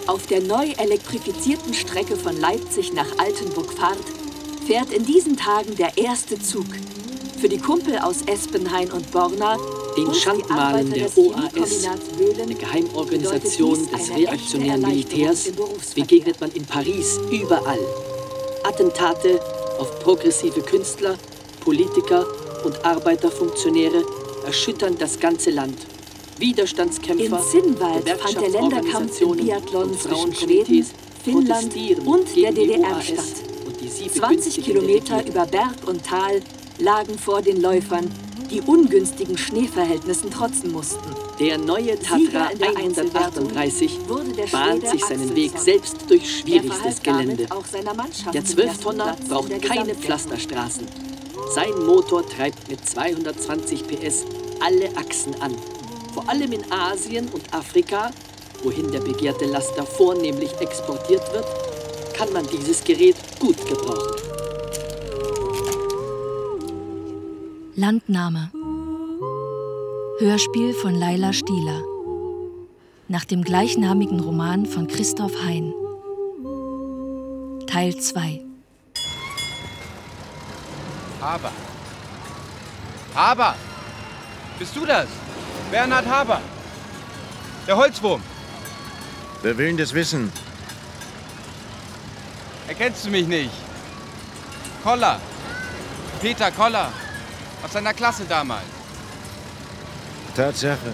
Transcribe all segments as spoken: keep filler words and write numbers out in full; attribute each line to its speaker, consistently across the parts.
Speaker 1: Auf der neu elektrifizierten Strecke von Leipzig nach Altenburg-Fahrt fährt in diesen Tagen der erste Zug. Für die Kumpel aus Espenhain und Borna,
Speaker 2: den Schandmalen der O A S, eine Geheimorganisation des reaktionären Militärs, begegnet man in Paris überall. Attentate auf progressive Künstler, Politiker und Arbeiterfunktionäre erschüttern das ganze Land. Widerstandskämpfer,
Speaker 1: in Zinnwald fand der Länderkampf im Biathlon zwischen Schweden, Finnland und der D D R statt. zwanzig Kilometer über Berg und Tal lagen vor den Läufern, die ungünstigen Schneeverhältnissen trotzen mussten.
Speaker 2: Der neue Tatra hundertachtunddreißig bahnt sich seinen Weg selbst durch schwierigstes Gelände. Der zwölf-Tonner braucht keine Pflasterstraßen. Sein Motor treibt mit zweihundertzwanzig P S alle Achsen an. Vor allem in Asien und Afrika, wohin der begehrte Laster vornehmlich exportiert wird, kann man dieses Gerät gut gebrauchen.
Speaker 3: Landnahme. Hörspiel von Laila Stieler. Nach dem gleichnamigen Roman von Christoph Hein. Teil zwei.
Speaker 4: Haber. Haber! Bist du das? Bernhard Haber. Der Holzwurm.
Speaker 5: Wer will denn das wissen?
Speaker 4: Erkennst du mich nicht? Koller. Peter Koller. Aus seiner Klasse damals.
Speaker 5: Tatsache.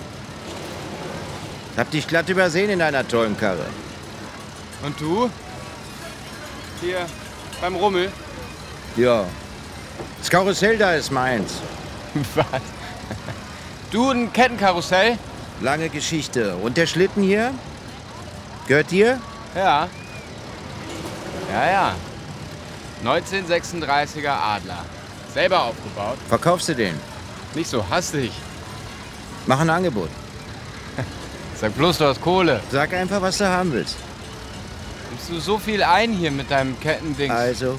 Speaker 5: Hab dich glatt übersehen in deiner tollen Karre.
Speaker 4: Und du? Hier beim Rummel?
Speaker 5: Ja. Das Karussell da ist meins.
Speaker 4: Was? Du ein Kettenkarussell?
Speaker 5: Lange Geschichte. Und der Schlitten hier? Gehört dir?
Speaker 4: Ja. Ja, ja. neunzehnhundertsechsunddreißiger Adler. Selber aufgebaut.
Speaker 5: Verkaufst du den?
Speaker 4: Nicht so hastig.
Speaker 5: Mach ein Angebot.
Speaker 4: Sag bloß, du hast Kohle.
Speaker 5: Sag einfach, was du haben willst.
Speaker 4: Nimmst du so viel ein hier mit deinem Kettendings?
Speaker 5: Also?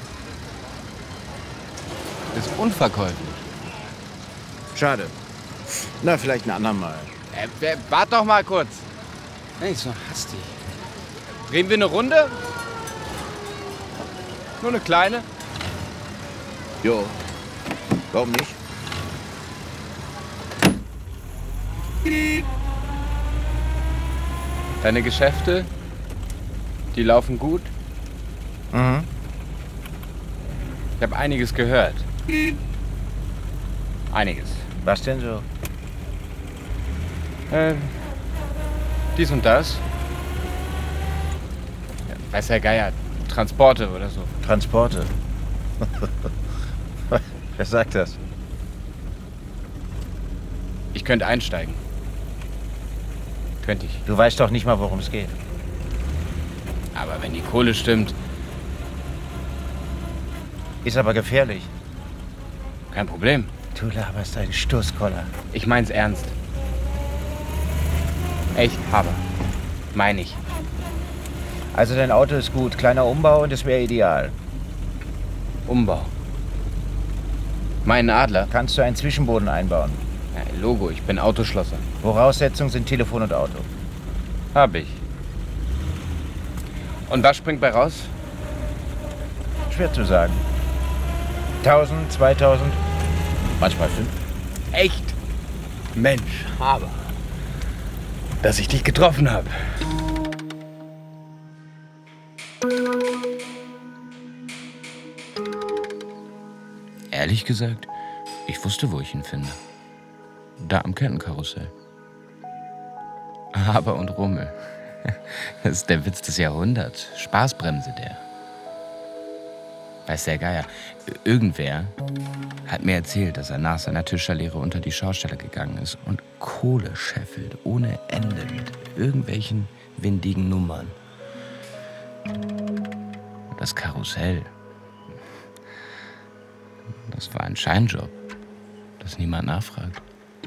Speaker 4: Ist unverkäuflich.
Speaker 5: Schade. Na, vielleicht ein andermal.
Speaker 4: Äh, wart doch mal kurz. Nicht so hastig. Drehen wir eine Runde? Nur eine kleine?
Speaker 5: Jo. Warum nicht?
Speaker 4: Deine Geschäfte, die laufen gut?
Speaker 5: Mhm.
Speaker 4: Ich habe einiges gehört. Einiges.
Speaker 5: Was denn so?
Speaker 4: Äh, dies und das. Ja, weiß der Geier, Transporte oder so.
Speaker 5: Transporte? Wer sagt das?
Speaker 4: Ich könnte einsteigen. Könnte ich.
Speaker 5: Du weißt doch nicht mal, worum es geht.
Speaker 4: Aber wenn die Kohle stimmt...
Speaker 5: Ist aber gefährlich.
Speaker 4: Kein Problem.
Speaker 5: Du laberst einen Stoßkoller.
Speaker 4: Ich mein's ernst. Echt, Haber. Mein ich.
Speaker 5: Also dein Auto ist gut. Kleiner Umbau und es wäre ideal.
Speaker 4: Umbau. Meinen Adler?
Speaker 5: Kannst du einen Zwischenboden einbauen?
Speaker 4: Ja, Logo, ich bin Autoschlosser.
Speaker 5: Voraussetzungen sind Telefon und Auto.
Speaker 4: Hab ich. Und was springt bei raus?
Speaker 5: Schwer zu sagen. Tausend, zweitausend, manchmal fünf.
Speaker 4: Echt? Mensch, Haber. Dass ich dich getroffen habe. Ehrlich gesagt, ich wusste, wo ich ihn finde. Da am Kettenkarussell. Haber und Rummel. Das ist der Witz des Jahrhunderts. Spaßbremse, der. Weiß der Geier, irgendwer hat mir erzählt, dass er nach seiner Tischlerlehre unter die Schaustelle gegangen ist und Kohle scheffelt ohne Ende mit irgendwelchen windigen Nummern. Das Karussell, das war ein Scheinjob, das niemand nachfragt.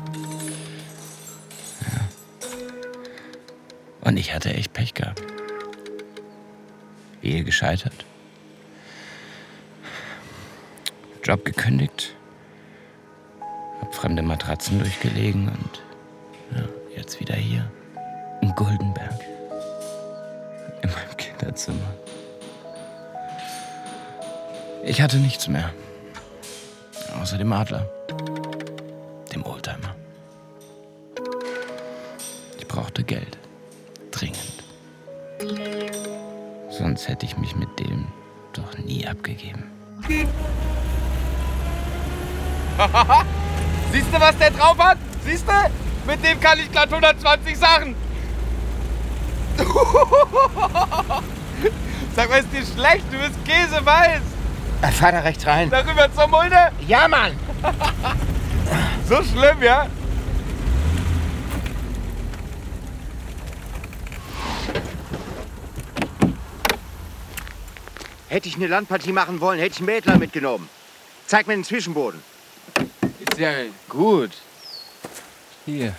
Speaker 4: Ja. Und ich hatte echt Pech gehabt. Ehe gescheitert. Job gekündigt, hab fremde Matratzen durchgelegen und ja, jetzt wieder hier, in Goldenberg. in meinem Kinderzimmer. Ich hatte nichts mehr. Außer dem Adler. Dem Oldtimer. Ich brauchte Geld. Dringend. Sonst hätte ich mich mit dem doch nie abgegeben.
Speaker 6: Siehst du, was der drauf hat? Siehst du? Mit dem kann ich glatt hundertzwanzig Sachen. Sag mal, ist dir schlecht? Du bist käseweiß.
Speaker 5: Fahr da rechts rein.
Speaker 6: Darüber zur Mulde?
Speaker 5: Ja, Mann!
Speaker 6: So schlimm, ja?
Speaker 5: Hätte ich eine Landpartie machen wollen, hätte ich einen Mädler mitgenommen. Zeig mir den Zwischenboden.
Speaker 4: Ist ja gut. Hier.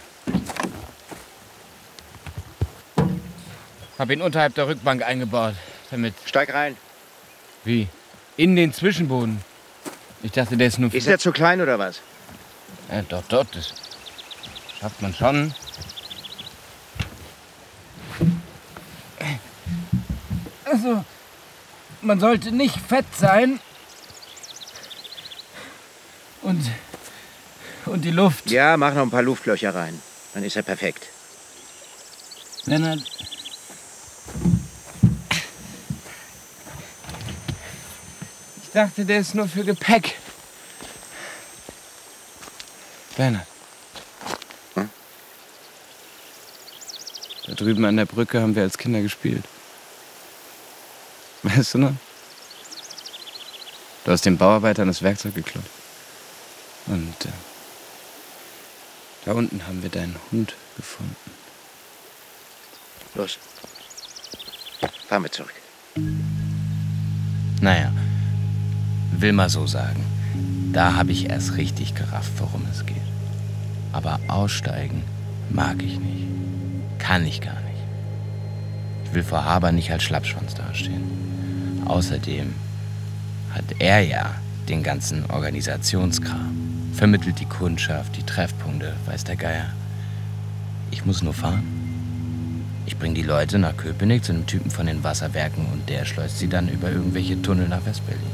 Speaker 4: Hab ihn unterhalb der Rückbank eingebaut, damit...
Speaker 5: Steig rein.
Speaker 4: Wie? In den Zwischenboden. Ich dachte, der ist nur...
Speaker 5: Ist er zu klein oder was?
Speaker 4: Ja, doch, doch, das schafft man schon. Also, man sollte nicht fett sein. Und... und die Luft.
Speaker 5: Ja, mach noch ein paar Luftlöcher rein. Dann ist er perfekt.
Speaker 4: Lennart... Ich dachte, der ist nur für Gepäck. Bernhard. Hm? Da drüben an der Brücke haben wir als Kinder gespielt. Weißt du noch? Du hast den Bauarbeitern das Werkzeug geklaut. Und äh, da unten haben wir deinen Hund gefunden.
Speaker 5: Los. Fahren wir zurück.
Speaker 4: Naja, will mal so sagen. Da habe ich erst richtig gerafft, worum es geht. Aber aussteigen mag ich nicht. Kann ich gar nicht. Ich will vor Haber nicht als Schlappschwanz dastehen. Außerdem hat er ja den ganzen Organisationskram. Vermittelt die Kundschaft, die Treffpunkte, weiß der Geier. Ich muss nur fahren. Ich bringe die Leute nach Köpenick zu einem Typen von den Wasserwerken und der schleust sie dann über irgendwelche Tunnel nach West-Berlin.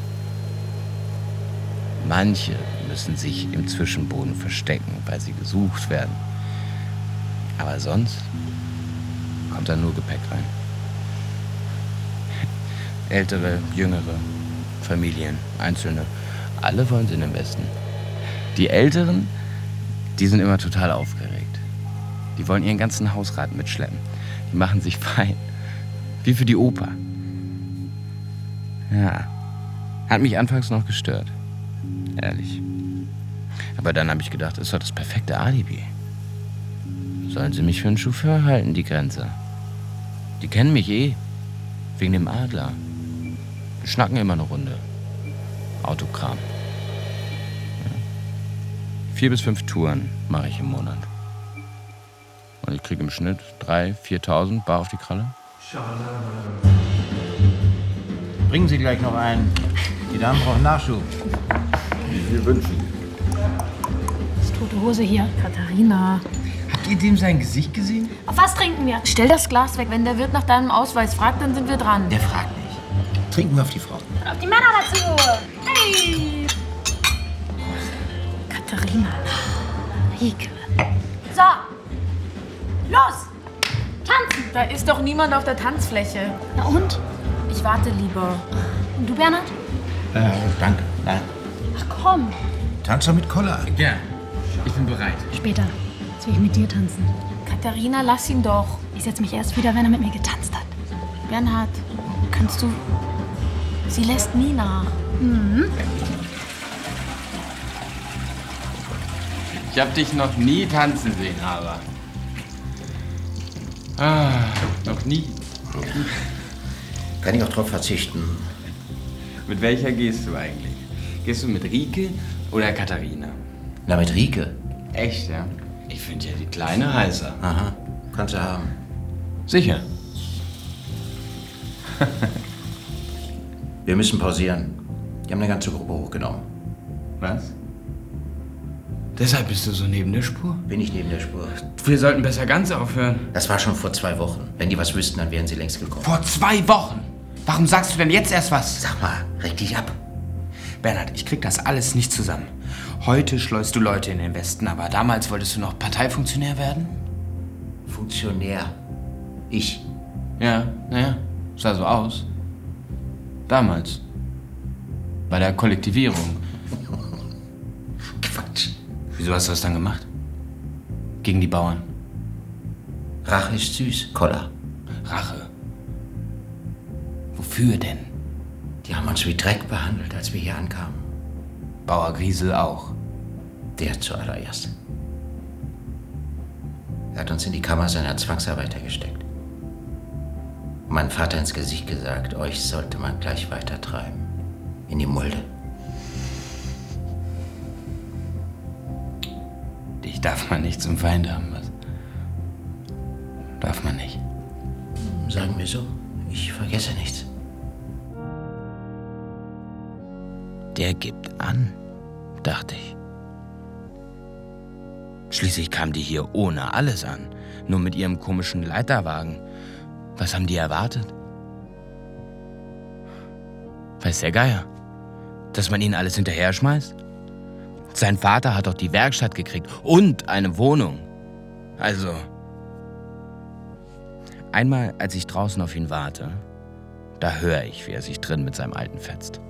Speaker 4: Manche müssen sich im Zwischenboden verstecken, weil sie gesucht werden. Aber sonst kommt da nur Gepäck rein. Ältere, jüngere, Familien, Einzelne, alle wollen in den Westen. Die Älteren, die sind immer total aufgeregt. Die wollen ihren ganzen Hausrat mitschleppen. Die machen sich fein. Wie für die Oper. Ja, hat mich anfangs noch gestört. Ehrlich. Aber dann habe ich gedacht, das ist doch das perfekte Alibi. Sollen sie mich für einen Chauffeur halten, die Grenzer? Die kennen mich eh. Wegen dem Adler. Wir schnacken immer eine Runde. Autokram. Ja. Vier bis fünf Touren mache ich im Monat. Und ich kriege im Schnitt dreitausend, viertausend bar auf die Kralle.
Speaker 5: Bringen Sie gleich noch einen. Die Damen brauchen Nachschub.
Speaker 7: Wie viel wünschen?
Speaker 8: Das ist tote Hose hier. Katharina.
Speaker 4: Habt ihr dem sein Gesicht gesehen?
Speaker 8: Auf was trinken wir? Stell das Glas weg. Wenn der Wirt nach deinem Ausweis fragt, dann sind wir dran.
Speaker 5: Der fragt nicht. Trinken wir auf die Frau.
Speaker 8: Auf die Männer dazu. Hey! Katharina. Rieke. So. Los! Tanzen! Da ist doch niemand auf der Tanzfläche. Na und? Ich warte lieber. Und du, Bernhard?
Speaker 5: Äh, danke. Nein.
Speaker 8: Ach komm.
Speaker 5: Tanz doch mit Koller.
Speaker 4: Ja, ich bin bereit.
Speaker 8: Später. Jetzt will ich mit dir tanzen. Katharina, lass ihn doch. Ich setz mich erst wieder, wenn er mit mir getanzt hat. Bernhard, kannst du... Sie lässt nie nach. Mhm.
Speaker 4: Ich hab dich noch nie tanzen sehen, aber... Ah, noch nie.
Speaker 5: Kann ich auch drauf verzichten.
Speaker 4: Mit welcher gehst du eigentlich? Gehst du mit Rieke oder Katharina?
Speaker 5: Na, mit Rieke.
Speaker 4: Echt, ja? Ich finde ja die Kleine heißer.
Speaker 5: Aha, kannst du haben.
Speaker 4: Sicher.
Speaker 5: Wir müssen pausieren. Die haben eine ganze Gruppe hochgenommen.
Speaker 4: Was? Deshalb bist du so neben der Spur?
Speaker 5: Bin ich neben der Spur.
Speaker 4: Wir sollten besser ganz aufhören.
Speaker 5: Das war schon vor zwei Wochen. Wenn die was wüssten, dann wären sie längst gekommen.
Speaker 4: Vor zwei Wochen? Warum sagst du denn jetzt erst was?
Speaker 5: Sag mal, reg dich ab.
Speaker 4: Bernhard, ich krieg das alles nicht zusammen. Heute schleust du Leute in den Westen, aber damals wolltest du noch Parteifunktionär werden?
Speaker 5: Funktionär. Ich.
Speaker 4: Ja, naja, sah so aus. Damals. Bei der Kollektivierung.
Speaker 5: Quatsch.
Speaker 4: Wieso hast du das dann gemacht? Gegen die Bauern?
Speaker 5: Rache ist süß, Koller.
Speaker 4: Rache? Wofür denn?
Speaker 5: Die haben uns wie Dreck behandelt, als wir hier ankamen.
Speaker 4: Bauer Griesel auch.
Speaker 5: Der zuallererst. Er hat uns in die Kammer seiner Zwangsarbeiter gesteckt. Und meinem Vater ins Gesicht gesagt, euch sollte man gleich weitertreiben. In die Mulde.
Speaker 4: Dich darf man nicht zum Feind haben, was? Darf man nicht.
Speaker 5: Sagen wir so, ich vergesse nichts.
Speaker 4: Der gibt an, dachte ich. Schließlich kam die hier ohne alles an. Nur mit ihrem komischen Leiterwagen. Was haben die erwartet? Weiß der Geier, dass man ihnen alles hinterher schmeißt? Sein Vater hat doch die Werkstatt gekriegt und eine Wohnung. Also, einmal, als ich draußen auf ihn warte, da höre ich, wie er sich drin mit seinem Alten fetzt.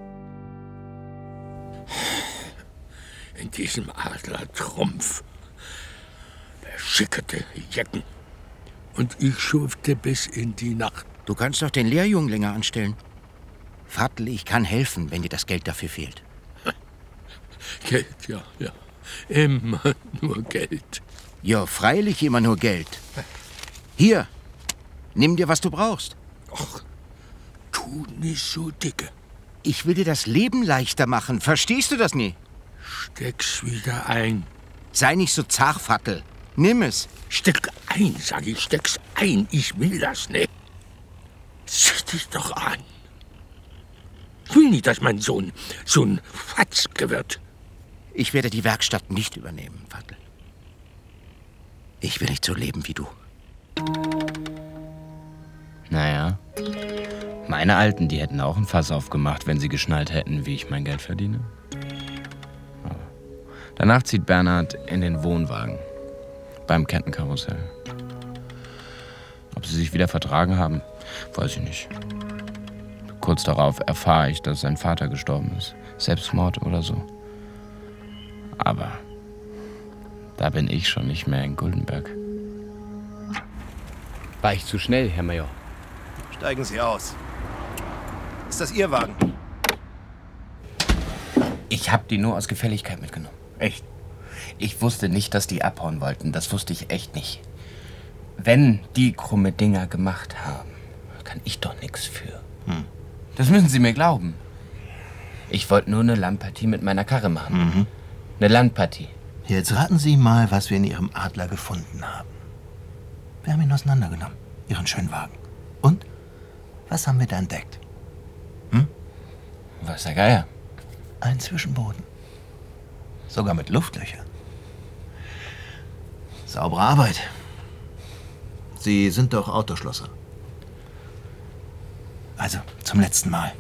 Speaker 9: In diesem Adlertrumpf beschickerte Jecken. Und ich schufte bis in die Nacht.
Speaker 5: Du kannst doch den Lehrjungen länger anstellen. Vaterl, ich kann helfen, wenn dir das Geld dafür fehlt.
Speaker 9: Geld, ja, ja. Immer nur Geld.
Speaker 5: Ja, freilich immer nur Geld. Hier, nimm dir, was du brauchst.
Speaker 9: Ach, tu nicht so dicke.
Speaker 5: Ich will dir das Leben leichter machen. Verstehst du das nie?
Speaker 9: Steck's wieder ein.
Speaker 5: Sei nicht so zart, Vaterl. Nimm es.
Speaker 9: Steck ein, sag ich, steck's ein. Ich will das nicht. Zieh dich doch an. Ich will nicht, dass mein Sohn so ein Fatzke wird.
Speaker 5: Ich werde die Werkstatt nicht übernehmen, Vaterl. Ich will nicht so leben wie du.
Speaker 4: Naja, meine Alten, die hätten auch ein Fass aufgemacht, wenn sie geschnallt hätten, wie ich mein Geld verdiene. Aber danach zieht Bernhard in den Wohnwagen beim Kettenkarussell. Ob sie sich wieder vertragen haben, weiß ich nicht. Kurz darauf erfahre ich, dass sein Vater gestorben ist. Selbstmord oder so. Aber da bin ich schon nicht mehr in Guldenberg. War ich zu schnell, Herr Major?
Speaker 10: Steigen Sie aus. Ist das Ihr Wagen?
Speaker 4: Ich habe die nur aus Gefälligkeit mitgenommen.
Speaker 10: Echt?
Speaker 4: Ich wusste nicht, dass die abhauen wollten. Das wusste ich echt nicht. Wenn die krumme Dinger gemacht haben, kann ich doch nichts für.
Speaker 10: Hm.
Speaker 4: Das müssen Sie mir glauben. Ich wollte nur eine Landpartie mit meiner Karre machen.
Speaker 10: Mhm.
Speaker 4: Eine Landpartie.
Speaker 10: Jetzt raten Sie mal, was wir in Ihrem Adler gefunden haben. Wir haben ihn auseinandergenommen, Ihren schönen Wagen. Und? Was haben wir da entdeckt? Hm?
Speaker 4: Was der Geier?
Speaker 10: Ein Zwischenboden. Sogar mit Luftlöchern. Saubere Arbeit. Sie sind doch Autoschlosser. Also, zum letzten Mal.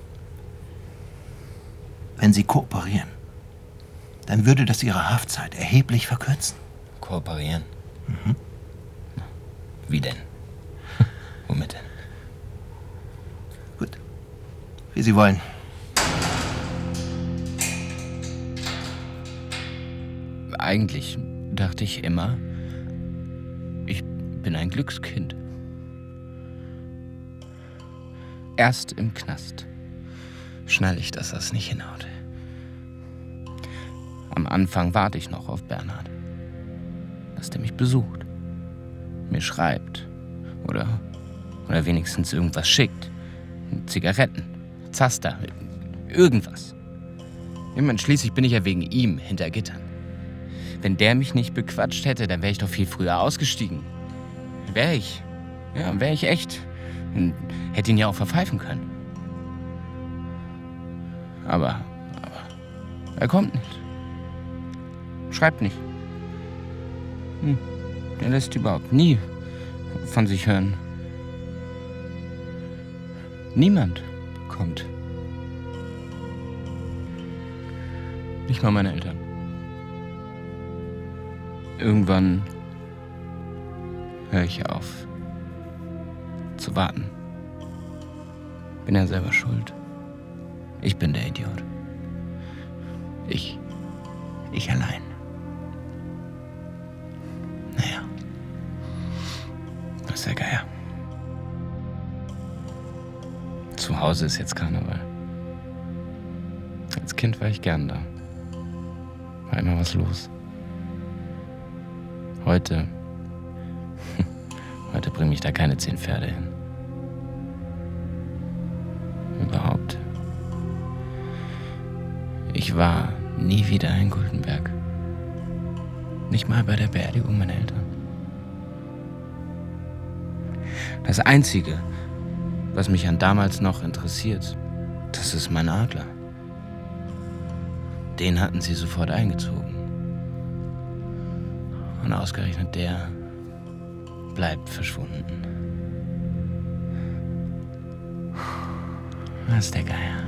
Speaker 10: Wenn Sie kooperieren, dann würde das Ihre Haftzeit erheblich verkürzen.
Speaker 4: Kooperieren?
Speaker 10: Mhm.
Speaker 4: Wie denn? Womit denn?
Speaker 10: Gut. Wie Sie wollen.
Speaker 4: Eigentlich dachte ich immer, ich bin ein Glückskind. Erst im Knast schnall ich, dass das nicht hinhaut. Am Anfang warte ich noch auf Bernhard, dass der mich besucht, mir schreibt oder, oder wenigstens irgendwas schickt. Zigaretten, Zaster, irgendwas. Ich meine, schließlich bin ich ja wegen ihm hinter Gittern. Wenn der mich nicht bequatscht hätte, dann wäre ich doch viel früher ausgestiegen. Wäre ich. Ja, wäre ich echt. Und hätte ihn ja auch verpfeifen können. Aber, aber, er kommt nicht. schreibt nicht. Hm. Der lässt überhaupt nie von sich hören. Niemand kommt. Nicht mal meine Eltern. Irgendwann höre ich auf zu warten. Bin ja selber schuld. Ich bin der Idiot. Ich. Ich allein. Naja. Das ist der Geier. Zu Hause ist jetzt Karneval. Als Kind war ich gern da. War immer was los. Heute. Heute bringen mich da keine zehn Pferde hin. Überhaupt. Ich war nie wieder in Guldenberg. Nicht mal bei der Beerdigung meiner Eltern. Das Einzige, was mich an damals noch interessiert, das ist mein Adler. Den hatten sie sofort eingezogen. Und ausgerechnet der bleibt verschwunden. Das ist der Geier.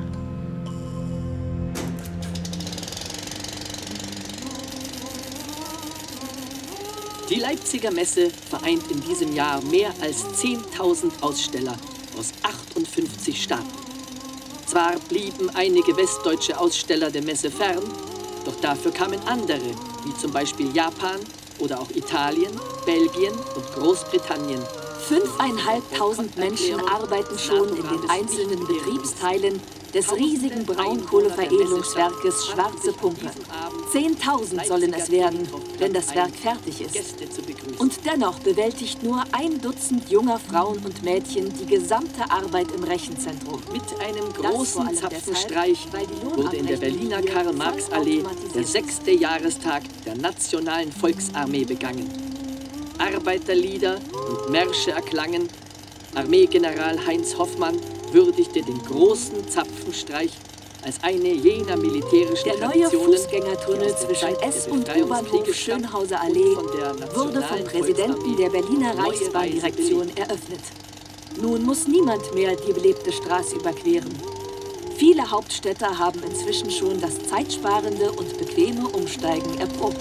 Speaker 2: Die Leipziger Messe vereint in diesem Jahr mehr als zehntausend Aussteller aus achtundfünfzig Staaten. Zwar blieben einige westdeutsche Aussteller der Messe fern, doch dafür kamen andere, wie zum Beispiel Japan oder auch Italien, Belgien und Großbritannien.
Speaker 1: Fünfeinhalbtausend Menschen arbeiten schon in den einzelnen Betriebsteilen des riesigen Braunkohleveredelungswerkes Schwarze Pumpe. Zehntausend sollen es werden, wenn das Werk fertig ist. Und dennoch bewältigt nur ein Dutzend junger Frauen und Mädchen die gesamte Arbeit im Rechenzentrum.
Speaker 2: Mit einem großen Zapfenstreich wurde in der Berliner Karl-Marx-Allee der sechste Jahrestag der Nationalen Volksarmee begangen. Arbeiterlieder und Märsche erklangen. Armeegeneral Heinz Hoffmann würdigte den großen Zapfenstreich als eine jener militärischen
Speaker 1: Der neue Fußgängertunnel zwischen S- und U-Bahnhof Schönhauser Allee wurde vom Präsidenten der Berliner Reichsbahndirektion eröffnet. Nun muss niemand mehr die belebte Straße überqueren. Viele Hauptstädter haben inzwischen schon das zeitsparende und bequeme Umsteigen erprobt.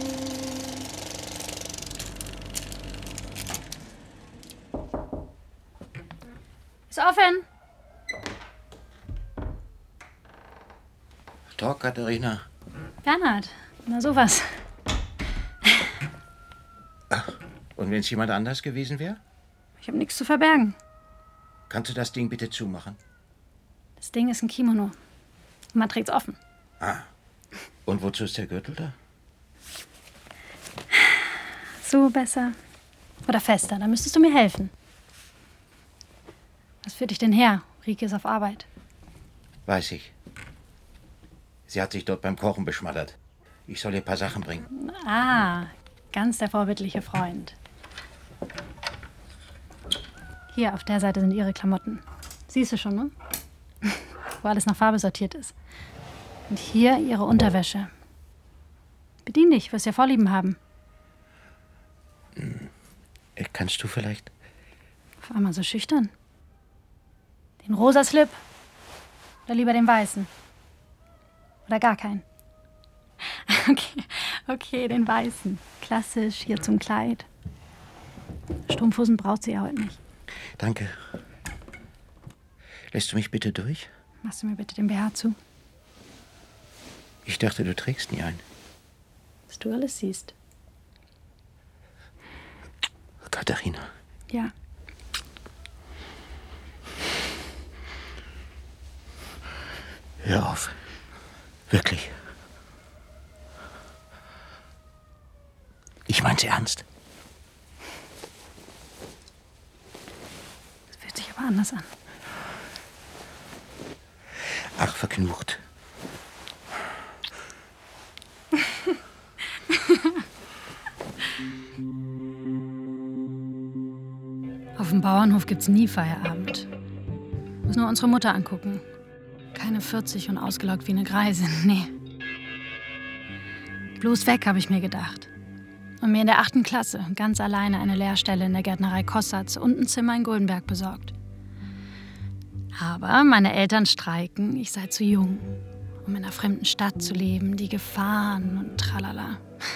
Speaker 8: Ist offen.
Speaker 5: Talk, Katharina.
Speaker 8: Bernhard, na sowas.
Speaker 5: Und wenn es jemand anders gewesen wäre?
Speaker 8: Ich habe nichts zu verbergen.
Speaker 5: Kannst du das Ding bitte zumachen?
Speaker 8: Das Ding ist ein Kimono. Und man trägt's offen.
Speaker 5: Ah. Und wozu ist der Gürtel da?
Speaker 8: So besser. Oder fester, da müsstest du mir helfen. Was führt dich denn her? Rike ist auf Arbeit.
Speaker 5: Weiß ich. Sie hat sich dort beim Kochen beschmattert. Ich soll ihr ein paar Sachen bringen.
Speaker 8: Ah, ganz der vorbildliche Freund. Hier, auf der Seite sind ihre Klamotten. Siehst du schon, ne? Wo alles nach Farbe sortiert ist. Und hier ihre Unterwäsche. Bedien dich, wirst ja Vorlieben haben.
Speaker 5: Hm. Kannst du vielleicht?
Speaker 8: Auf einmal so schüchtern. Den rosa Slip. Oder lieber den weißen. Oder gar keinen. Okay, okay, den weißen. Klassisch, hier zum Kleid. Strumpfhosen braucht sie ja heute nicht.
Speaker 5: Danke. Lässt du mich bitte durch?
Speaker 8: Machst du mir bitte den B H zu?
Speaker 5: Ich dachte, du trägst nie einen.
Speaker 8: Dass du alles siehst.
Speaker 5: Katharina.
Speaker 8: Ja.
Speaker 5: Hör auf. Wirklich. Ich mein's ernst.
Speaker 8: Das fühlt sich aber anders an.
Speaker 5: Ach, verknucht.
Speaker 8: Auf dem Bauernhof gibt's nie Feierabend. Muss nur unsere Mutter angucken. Keine vierzig und ausgelaugt wie eine Greisin, nee. Bloß weg, habe ich mir gedacht. Und mir in der achten Klasse ganz alleine eine Lehrstelle in der Gärtnerei Kossatz und ein Zimmer in Goldenberg besorgt. Aber meine Eltern streiken, ich sei zu jung, um in einer fremden Stadt zu leben, die Gefahren und tralala.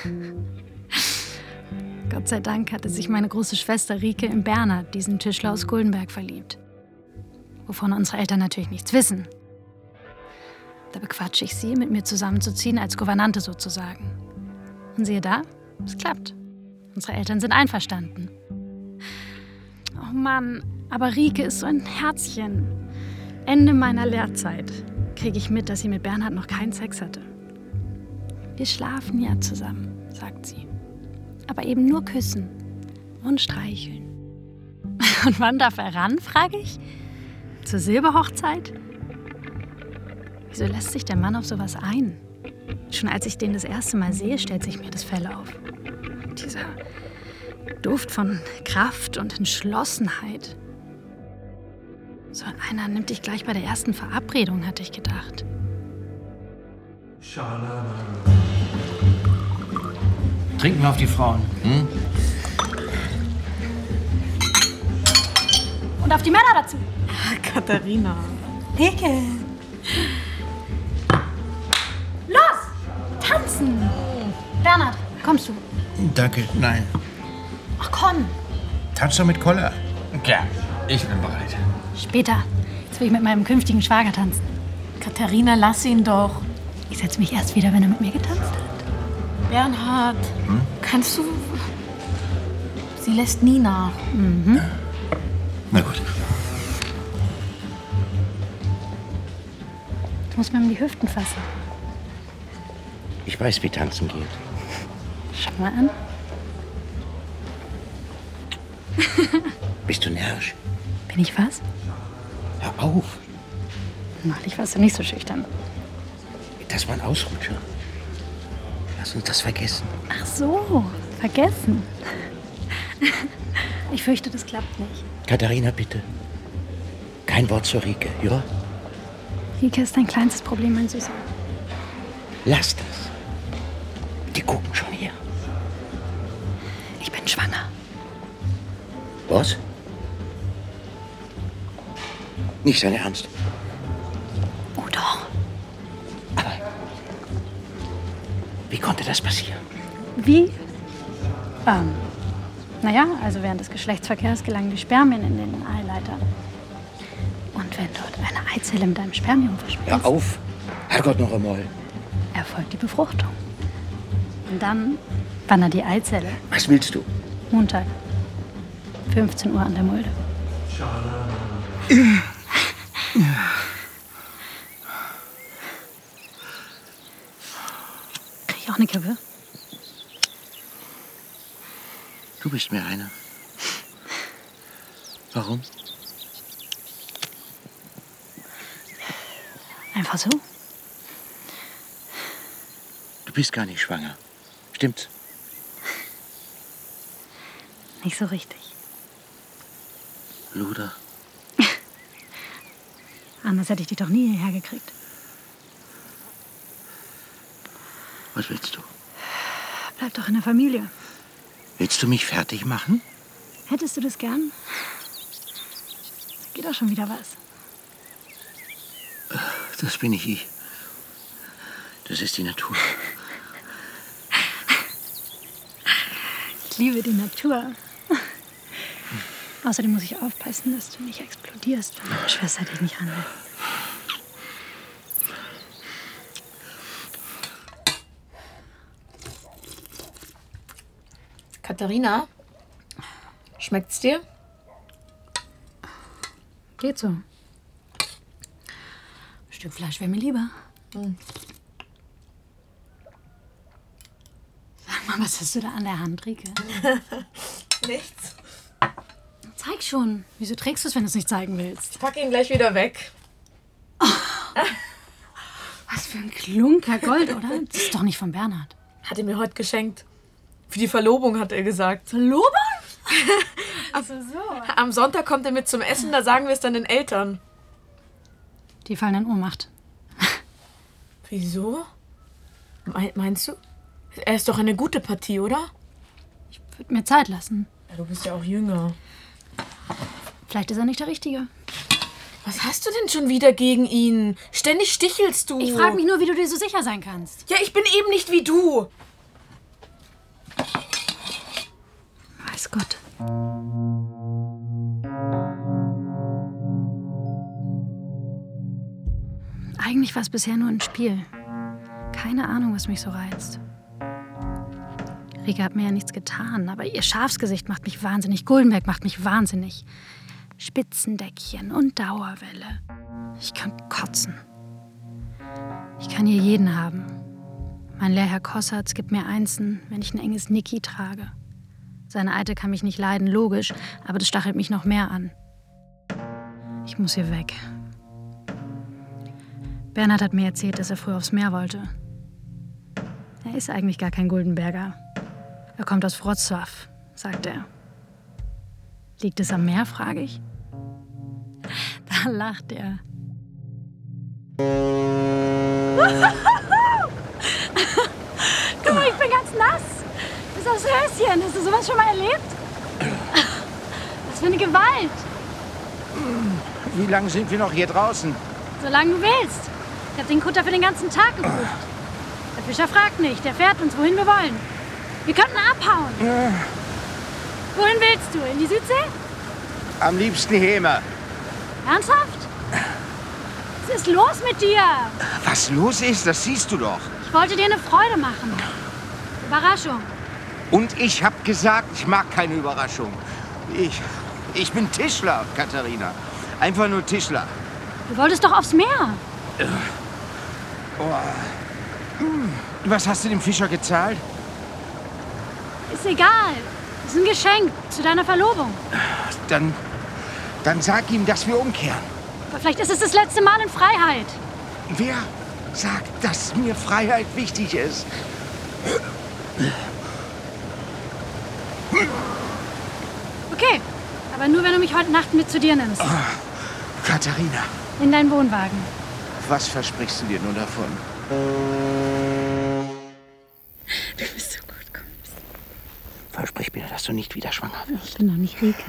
Speaker 8: Gott sei Dank hatte sich meine große Schwester Rike in Bernhard, diesen Tischler aus Goldenberg, verliebt. Wovon unsere Eltern natürlich nichts wissen. Da bequatsche ich sie, mit mir zusammenzuziehen, als Gouvernante sozusagen. Und siehe da, es klappt. Unsere Eltern sind einverstanden. Oh Mann, aber Rike ist so ein Herzchen. Ende meiner Lehrzeit kriege ich mit, dass sie mit Bernhard noch keinen Sex hatte. Wir schlafen ja zusammen, sagt sie. Aber eben nur küssen und streicheln. Und wann darf er ran, frage ich? Zur Silberhochzeit? Wieso lässt sich der Mann auf sowas ein? Schon als ich den das erste Mal sehe, stellt sich mir das Fell auf. Dieser Duft von Kraft und Entschlossenheit. So einer nimmt dich gleich bei der ersten Verabredung, hatte ich gedacht.
Speaker 5: Trinken wir auf die Frauen. Hm?
Speaker 8: Und auf die Männer dazu.
Speaker 11: Katharina.
Speaker 8: Rike. Los! Tanzen! Bernhard, kommst du?
Speaker 5: Danke, nein.
Speaker 8: Ach komm.
Speaker 5: Tanz doch mit Koller. Ja, ich bin bereit.
Speaker 8: Später. Jetzt will ich mit meinem künftigen Schwager tanzen.
Speaker 11: Katharina, lass ihn doch.
Speaker 8: Ich setze mich erst wieder, wenn er mit mir getanzt hat.
Speaker 11: Bernhard,
Speaker 5: hm?
Speaker 11: kannst du... Sie lässt nie nach.
Speaker 8: Mhm.
Speaker 5: Na gut.
Speaker 8: Du musst mir um die Hüften fassen.
Speaker 5: Ich weiß, wie tanzen geht.
Speaker 8: Schau mal an.
Speaker 5: Bist du närrisch?
Speaker 8: Bin ich was?
Speaker 5: Hör auf.
Speaker 8: Neulich warst du nicht so schüchtern.
Speaker 5: Das war ein Ausrutscher. Lass uns das vergessen.
Speaker 8: Ach so, vergessen. Ich fürchte, das klappt nicht.
Speaker 5: Katharina, bitte. Kein Wort zur Rike, ja?
Speaker 8: Rike ist dein kleinstes Problem, mein Süßer.
Speaker 5: Lass das. Die gucken schon her.
Speaker 8: Ich bin schwanger.
Speaker 5: Was? Nicht sein Ernst.
Speaker 8: Oh doch.
Speaker 5: Aber wie konnte das passieren?
Speaker 8: Wie? Ähm, naja, also während des Geschlechtsverkehrs gelangen die Spermien in den Eileiter. Und wenn dort eine Eizelle mit einem Spermium verschmilzt...
Speaker 5: Hör auf! Herrgott, noch einmal.
Speaker 8: Erfolgt die Befruchtung. Und dann wandert die Eizelle.
Speaker 5: Was willst du?
Speaker 8: Montag. fünfzehn Uhr an der Mulde. Krieg ich auch eine Kippe?
Speaker 5: Du bist mir einer. Warum?
Speaker 8: Einfach so?
Speaker 5: Du bist gar nicht schwanger. Stimmt's?
Speaker 8: Nicht so richtig.
Speaker 5: Luder.
Speaker 8: Anders hätte ich dich doch nie hierher gekriegt.
Speaker 5: Was willst du?
Speaker 8: Bleib doch in der Familie.
Speaker 5: Willst du mich fertig machen?
Speaker 8: Hättest du das gern? Geht doch schon wieder was.
Speaker 5: Das bin nicht ich. Das ist die Natur.
Speaker 8: Ich liebe die Natur. Außerdem muss ich aufpassen, dass du nicht explodierst, wenn meine Schwester dich nicht ranlässt.
Speaker 11: Katharina, schmeckt's dir?
Speaker 8: Geht so. Ein Stück Fleisch wäre mir lieber.
Speaker 11: Hm.
Speaker 8: Sag mal, was hast du da an der Hand, Rike?
Speaker 11: Nichts.
Speaker 8: Zeig schon. Wieso trägst du es, wenn du es nicht zeigen willst?
Speaker 11: Ich pack ihn gleich wieder weg.
Speaker 8: Oh. Was für ein Klunker Gold, oder? Das ist doch nicht von Bernhard.
Speaker 11: Hat er mir heute geschenkt. Für die Verlobung, hat er gesagt.
Speaker 8: Verlobung?
Speaker 11: Also so. Am Sonntag kommt er mit zum Essen, da sagen wir es dann den Eltern.
Speaker 8: Die fallen in Ohnmacht.
Speaker 11: Wieso? Me- meinst du? Er ist doch eine gute Partie, oder?
Speaker 8: Ich würde mir Zeit lassen.
Speaker 11: Ja, du bist ja auch jünger.
Speaker 8: Vielleicht ist er nicht der Richtige.
Speaker 11: Was hast du denn schon wieder gegen ihn? Ständig stichelst du.
Speaker 8: Ich frage mich nur, wie du dir so sicher sein kannst.
Speaker 11: Ja, ich bin eben nicht wie du.
Speaker 8: Weiß Gott. Eigentlich war es bisher nur ein Spiel. Keine Ahnung, was mich so reizt. Rika hat mir ja nichts getan, aber ihr Schafsgesicht macht mich wahnsinnig. Guldenberg macht mich wahnsinnig. Spitzendeckchen und Dauerwelle. Ich kann kotzen. Ich kann hier jeden haben. Mein Lehrherr Kossatz gibt mir Einsen, wenn ich ein enges Niki trage. Seine Alte kann mich nicht leiden, logisch, aber das stachelt mich noch mehr an. Ich muss hier weg. Bernhard hat mir erzählt, dass er früher aufs Meer wollte. Er ist eigentlich gar kein Guldenberger. Er kommt aus Wrocław, sagt er. Liegt es am Meer, frage ich. Da lacht er. Guck mal, ich bin ganz nass. Bis aufs Höschen. Hast du sowas schon mal erlebt? Was für eine Gewalt.
Speaker 12: Wie lange sind wir noch hier draußen?
Speaker 8: Solange du willst. Ich habe den Kutter für den ganzen Tag gebucht. Der Fischer fragt nicht. Der fährt uns, wohin wir wollen. Wir könnten abhauen.
Speaker 12: Ja.
Speaker 8: Wohin willst du? In die Südsee?
Speaker 12: Am liebsten Hemer.
Speaker 8: Ernsthaft? Was ist los mit dir?
Speaker 12: Was los ist, das siehst du doch.
Speaker 8: Ich wollte dir eine Freude machen. Überraschung.
Speaker 12: Und ich hab gesagt, ich mag keine Überraschung. Ich, ich bin Tischler, Katharina. Einfach nur Tischler.
Speaker 8: Du wolltest doch aufs Meer.
Speaker 12: Oh. Was hast du dem Fischer gezahlt?
Speaker 8: Ist egal. Das ist ein Geschenk zu deiner Verlobung.
Speaker 12: Dann, dann sag ihm, dass wir umkehren.
Speaker 8: Aber vielleicht ist es das letzte Mal in Freiheit.
Speaker 12: Wer sagt, dass mir Freiheit wichtig ist?
Speaker 8: Okay, aber nur, wenn du mich heute Nacht mit zu dir nimmst.
Speaker 12: Oh, Katharina.
Speaker 8: In deinen Wohnwagen.
Speaker 12: Was versprichst du dir nur davon?
Speaker 8: Du bist so gut, komm.
Speaker 12: Versprich mir, dass du nicht wieder schwanger wirst.
Speaker 8: Ich bin doch nicht Rike.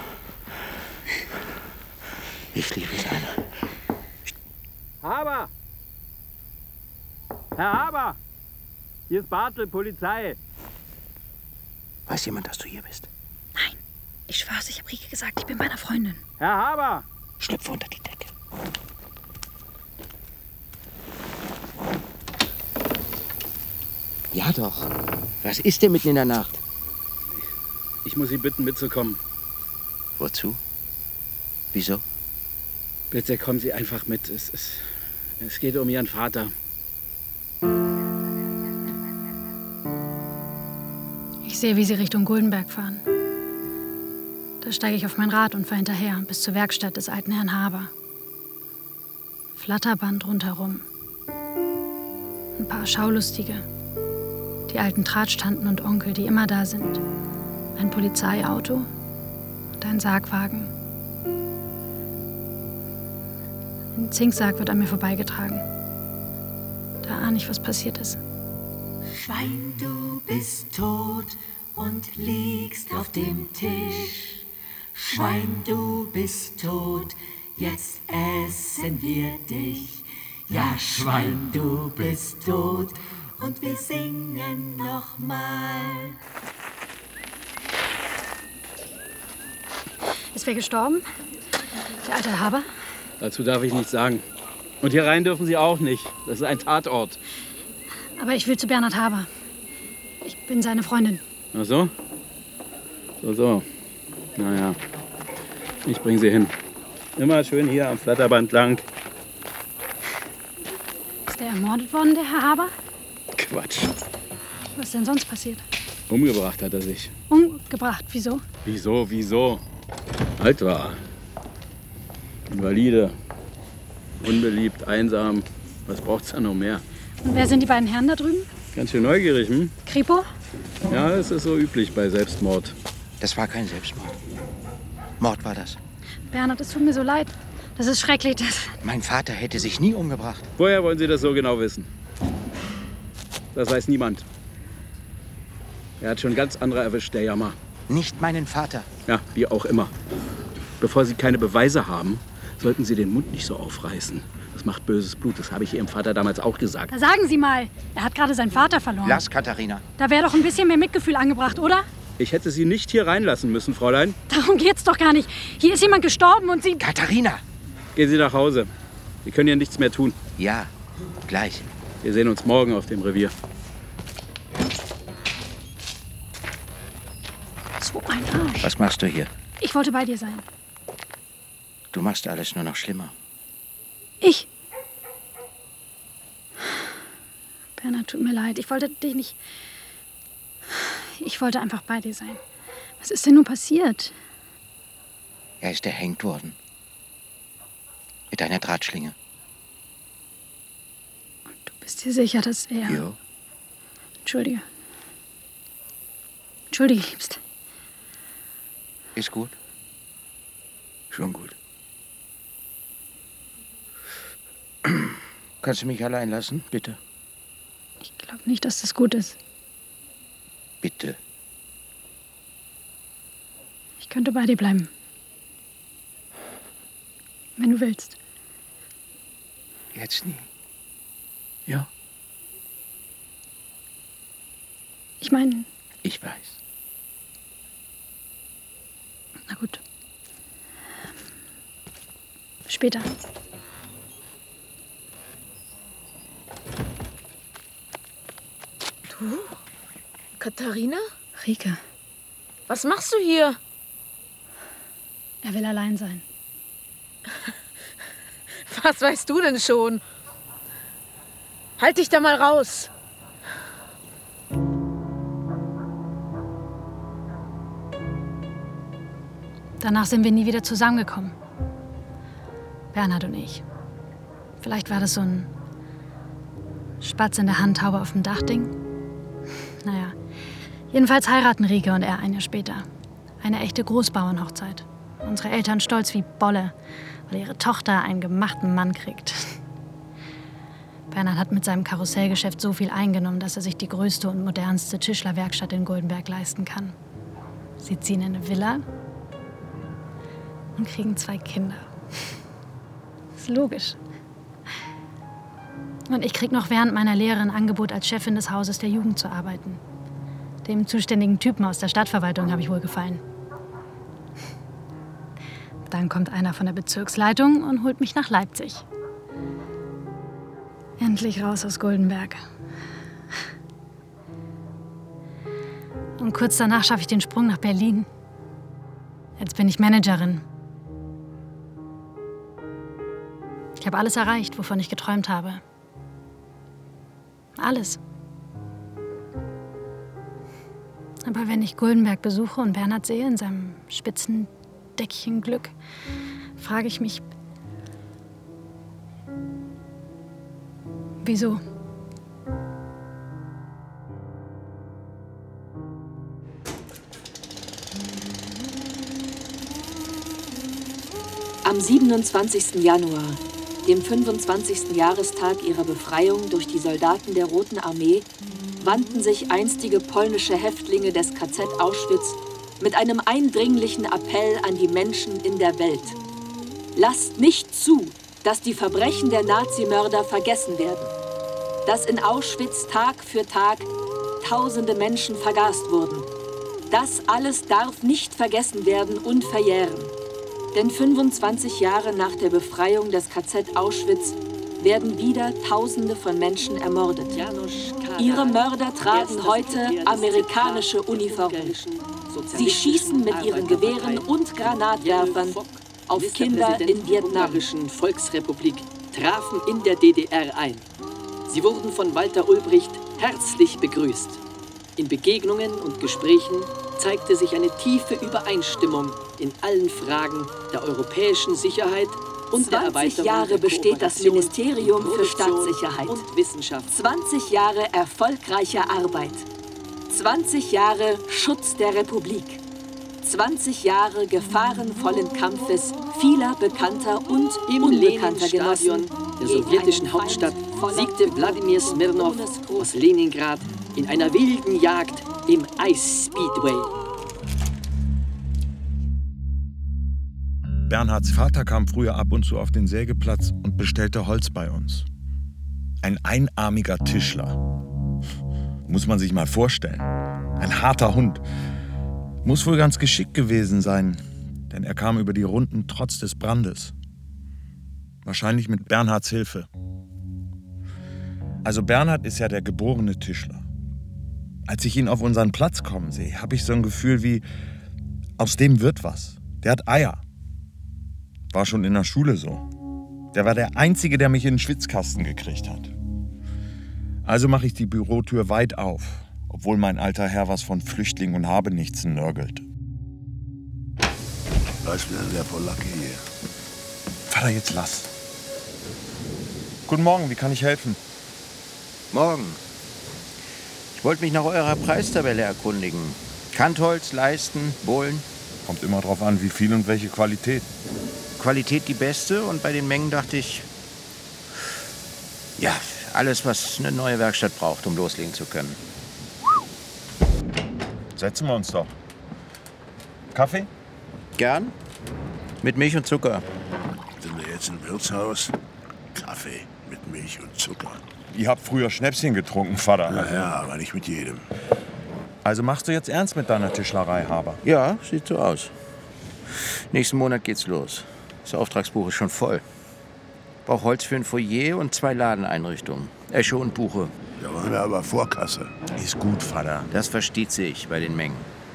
Speaker 12: Ich liebe seine.
Speaker 6: Haber! Herr Haber! Hier ist Bartel, Polizei.
Speaker 12: Weiß jemand, dass du hier bist?
Speaker 8: Nein, ich schwör's, ich habe Rike gesagt, ich bin bei einer Freundin.
Speaker 6: Herr Haber!
Speaker 12: Schlüpfe unter die Decke. Ja doch. Was ist denn mitten in der Nacht?
Speaker 6: Ich muss Sie bitten, mitzukommen.
Speaker 12: Wozu? Wieso?
Speaker 6: Bitte kommen Sie einfach mit. Es, es, es geht um Ihren Vater.
Speaker 8: Ich sehe, wie sie Richtung Guldenberg fahren. Da steige ich auf mein Rad und fahre hinterher bis zur Werkstatt des alten Herrn Haber. Flatterband rundherum. Ein paar Schaulustige. Die alten Drahtstanten und Onkel, die immer da sind. Ein Polizeiauto und ein Sargwagen. Ein Zinksack wird an mir vorbeigetragen. Da ahne ich, was passiert ist.
Speaker 13: Schwein, du bist tot und liegst auf dem Tisch. Schwein, du bist tot, jetzt essen wir dich. Ja, Schwein, du bist tot und wir singen noch mal.
Speaker 8: Ist wer gestorben? Der alte Haber?
Speaker 6: Dazu darf ich nichts sagen. Und hier rein dürfen Sie auch nicht. Das ist ein Tatort.
Speaker 8: Aber ich will zu Bernhard Haber. Ich bin seine Freundin.
Speaker 6: Ach so? So, so. Naja, ich bringe Sie hin. Immer schön hier am Flatterband lang.
Speaker 8: Ist der ermordet worden, der Herr Haber?
Speaker 6: Quatsch.
Speaker 8: Was ist denn sonst passiert?
Speaker 6: Umgebracht hat er sich.
Speaker 8: Umgebracht? Wieso?
Speaker 6: Wieso, wieso? Alt war. Invalide. Unbeliebt, einsam. Was braucht's da noch mehr?
Speaker 8: Und wer sind die beiden Herren da drüben?
Speaker 6: Ganz schön neugierig, hm?
Speaker 8: Kripo?
Speaker 6: Ja, das ist so üblich bei Selbstmord.
Speaker 12: Das war kein Selbstmord. Mord war das.
Speaker 8: Bernhard, es tut mir so leid. Das ist schrecklich. Das
Speaker 12: Mein Vater hätte sich nie umgebracht.
Speaker 6: Woher wollen Sie das so genau wissen? Das weiß niemand. Er hat schon ganz andere erwischt, der Jammer.
Speaker 12: Nicht meinen Vater.
Speaker 6: Ja, wie auch immer. Bevor Sie keine Beweise haben, sollten Sie den Mund nicht so aufreißen. Das macht böses Blut, das habe ich Ihrem Vater damals auch gesagt.
Speaker 14: Da sagen Sie mal, er hat gerade seinen Vater verloren.
Speaker 12: Lass, Katharina.
Speaker 14: Da wäre doch ein bisschen mehr Mitgefühl angebracht, oder?
Speaker 6: Ich hätte Sie nicht hier reinlassen müssen, Fräulein.
Speaker 14: Darum geht's doch gar nicht. Hier ist jemand gestorben und Sie...
Speaker 12: Katharina!
Speaker 6: Gehen Sie nach Hause. Sie können hier nichts mehr tun.
Speaker 12: Ja, gleich.
Speaker 6: Wir sehen uns morgen auf dem Revier.
Speaker 14: So ein Arsch.
Speaker 12: Was machst du hier?
Speaker 14: Ich wollte bei dir sein.
Speaker 12: Du machst alles nur noch schlimmer.
Speaker 14: Ich? Bernhard, tut mir leid. Ich wollte dich nicht... Ich wollte einfach bei dir sein. Was ist denn nun passiert?
Speaker 12: Er ist erhängt worden. Mit einer Drahtschlinge.
Speaker 14: Und du bist dir sicher, dass er...
Speaker 12: Jo.
Speaker 14: Entschuldige. Entschuldige, Liebste.
Speaker 12: Ist gut. Schon gut. Kannst du mich allein lassen, bitte?
Speaker 14: Ich glaube nicht, dass das gut ist.
Speaker 12: Bitte.
Speaker 14: Ich könnte bei dir bleiben. Wenn du willst.
Speaker 12: Jetzt nie. Ja?
Speaker 14: Ich meine...
Speaker 12: Ich weiß.
Speaker 14: Na gut. Später.
Speaker 11: Du? Katharina?
Speaker 14: Rike.
Speaker 11: Was machst du hier?
Speaker 14: Er will allein sein.
Speaker 11: Was weißt du denn schon? Halt dich da mal raus.
Speaker 14: Danach sind wir nie wieder zusammengekommen. Bernhard und ich. Vielleicht war das so ein Spatz in der Handhaube auf dem Dach-Ding. Naja, jedenfalls heiraten Rike und er ein Jahr später. Eine echte Großbauernhochzeit. Unsere Eltern stolz wie Bolle, weil ihre Tochter einen gemachten Mann kriegt. Bernhard hat mit seinem Karussellgeschäft so viel eingenommen, dass er sich die größte und modernste Tischlerwerkstatt in Goldenberg leisten kann. Sie ziehen in eine Villa und kriegen zwei Kinder. Ist logisch. Und ich krieg noch während meiner Lehre ein Angebot, als Chefin des Hauses der Jugend zu arbeiten. Dem zuständigen Typen aus der Stadtverwaltung habe ich wohl gefallen. Dann kommt einer von der Bezirksleitung und holt mich nach Leipzig. Endlich raus aus Goldenberg. Und kurz danach schaffe ich den Sprung nach Berlin. Jetzt bin ich Managerin. Ich habe alles erreicht, wovon ich geträumt habe. Alles. Aber wenn ich Goldenberg besuche und Bernhard sehe in seinem Spitzendeckchen Glück, frage ich mich, wieso?
Speaker 1: Am siebenundzwanzigsten Januar, dem fünfundzwanzigsten Jahrestag ihrer Befreiung durch die Soldaten der Roten Armee, wandten sich einstige polnische Häftlinge des K Z Auschwitz mit einem eindringlichen Appell an die Menschen in der Welt. Lasst nicht zu, dass die Verbrechen der Nazimörder vergessen werden. Dass in Auschwitz Tag für Tag tausende Menschen vergast wurden. Das alles darf nicht vergessen werden und verjähren. Denn fünfundzwanzig Jahre nach der Befreiung des K Z Auschwitz werden wieder Tausende von Menschen ermordet. Ihre Mörder tragen heute amerikanische Uniformen. Sie schießen mit ihren Gewehren und Granatwerfern auf Kinder in Vietnam.
Speaker 2: Die Volksrepublik trafen in der D D R ein. Sie wurden von Walter Ulbricht herzlich begrüßt. In Begegnungen und Gesprächen zeigte sich eine tiefe Übereinstimmung in allen Fragen der europäischen Sicherheit und der Erweiterung.
Speaker 1: zwanzig Jahre besteht das Ministerium für Staatssicherheit
Speaker 2: und Wissenschaft.
Speaker 1: zwanzig Jahre erfolgreicher Arbeit. zwanzig Jahre Schutz der Republik. zwanzig Jahre gefahrenvollen Kampfes vieler bekannter und
Speaker 2: Im
Speaker 1: unbekannter Genossen
Speaker 2: der sowjetischen Hauptstadt siegte Wladimir Smirnov aus Leningrad in einer wilden Jagd im Ice Speedway.
Speaker 15: Bernhards Vater kam früher ab und zu auf den Sägeplatz und bestellte Holz bei uns. Ein einarmiger Tischler. Muss man sich mal vorstellen. Ein harter Hund. Muss wohl ganz geschickt gewesen sein, denn er kam über die Runden trotz des Brandes. Wahrscheinlich mit Bernhards Hilfe. Also Bernhard ist ja der geborene Tischler. Als ich ihn auf unseren Platz kommen sehe, habe ich so ein Gefühl wie, aus dem wird was. Der hat Eier. War schon in der Schule so. Der war der Einzige, der mich in den Schwitzkasten gekriegt hat. Also mache ich die Bürotür weit auf, obwohl mein alter Herr was von Flüchtlingen und Habenichtsen nörgelt.
Speaker 16: Da ist wieder der Polacke hier.
Speaker 15: Vater, jetzt lass. Guten Morgen, wie kann ich helfen?
Speaker 12: Morgen. Ich wollte mich nach eurer Preistabelle erkundigen. Kantholz, Leisten, Bohlen.
Speaker 15: Kommt immer drauf an, wie viel und welche Qualität.
Speaker 12: Qualität die beste und bei den Mengen dachte ich, ja, alles, was eine neue Werkstatt braucht, um loslegen zu können.
Speaker 15: Setzen wir uns doch. Kaffee?
Speaker 12: Gern. Mit Milch und Zucker.
Speaker 16: Sind wir jetzt im Wirtshaus? Kaffee mit Milch und Zucker.
Speaker 15: Ihr habt früher Schnäpschen getrunken, Vater.
Speaker 16: Ja, ja, aber nicht mit jedem.
Speaker 15: Also machst du jetzt ernst mit deiner Tischlerei, Haber?
Speaker 12: Ja, sieht so aus. Nächsten Monat geht's los. Das Auftragsbuch ist schon voll. Brauch Holz für ein Foyer und zwei Ladeneinrichtungen. Esche und Buche.
Speaker 16: Da wollen wir aber Vorkasse.
Speaker 15: Ist gut, Vater.
Speaker 12: Das versteht sich bei den Mengen.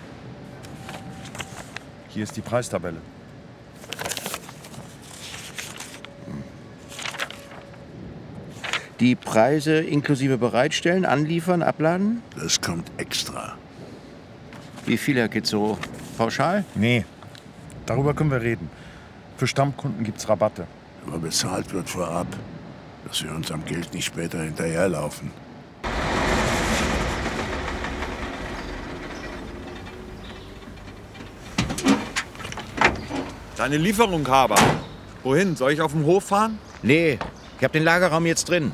Speaker 15: Hier ist die Preistabelle.
Speaker 12: Die Preise inklusive Bereitstellen, Anliefern, Abladen?
Speaker 16: Das kommt extra.
Speaker 12: Wie viel, Herr Kitzo? Pauschal?
Speaker 15: Nee, darüber können wir reden. Für Stammkunden gibt's Rabatte.
Speaker 16: Aber bezahlt wird vorab, dass wir uns am Geld nicht später hinterherlaufen.
Speaker 15: Deine Lieferung, Haber. Wohin? Soll ich auf den Hof fahren?
Speaker 12: Nee, ich hab den Lagerraum jetzt drin.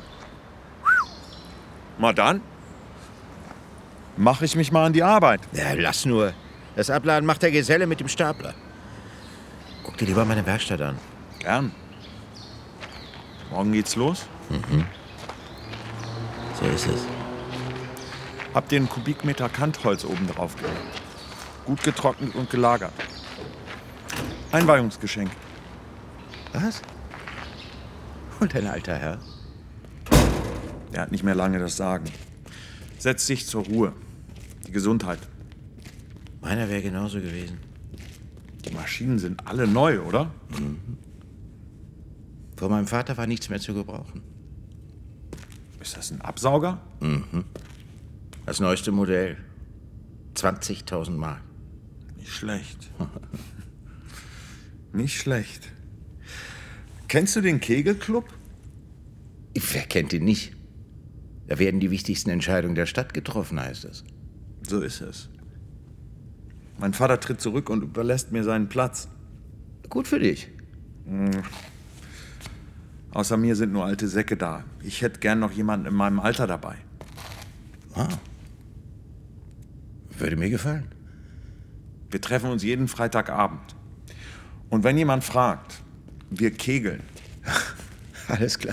Speaker 15: Na dann. Mach ich mich mal an die Arbeit.
Speaker 12: Ja, lass nur. Das Abladen macht der Geselle mit dem Stapler. Guck dir lieber meine Werkstatt an.
Speaker 15: Gern. Morgen geht's los?
Speaker 12: Mhm. So ist es.
Speaker 15: Habt ihr einen Kubikmeter Kantholz oben drauf gelegt? Gut getrocknet und gelagert. Einweihungsgeschenk.
Speaker 12: Was? Und ein alter Herr?
Speaker 15: Er hat nicht mehr lange das Sagen. Setz dich zur Ruhe. Die Gesundheit.
Speaker 12: Meiner wäre genauso gewesen.
Speaker 15: Die Maschinen sind alle neu, oder?
Speaker 12: Mhm. Von meinem Vater war nichts mehr zu gebrauchen.
Speaker 15: Ist das ein Absauger?
Speaker 12: Mhm. Das neueste Modell. zwanzigtausend Mark.
Speaker 15: Nicht schlecht. Nicht schlecht. Kennst du den Kegelclub?
Speaker 12: Wer kennt ihn nicht? Da werden die wichtigsten Entscheidungen der Stadt getroffen, heißt es.
Speaker 15: So ist es. Mein Vater tritt zurück und überlässt mir seinen Platz.
Speaker 12: Gut für dich.
Speaker 15: Hm. Außer mir sind nur alte Säcke da. Ich hätte gern noch jemanden in meinem Alter dabei.
Speaker 12: Ah. Würde mir gefallen.
Speaker 15: Wir treffen uns jeden Freitagabend. Und wenn jemand fragt, wir kegeln.
Speaker 12: Alles klar.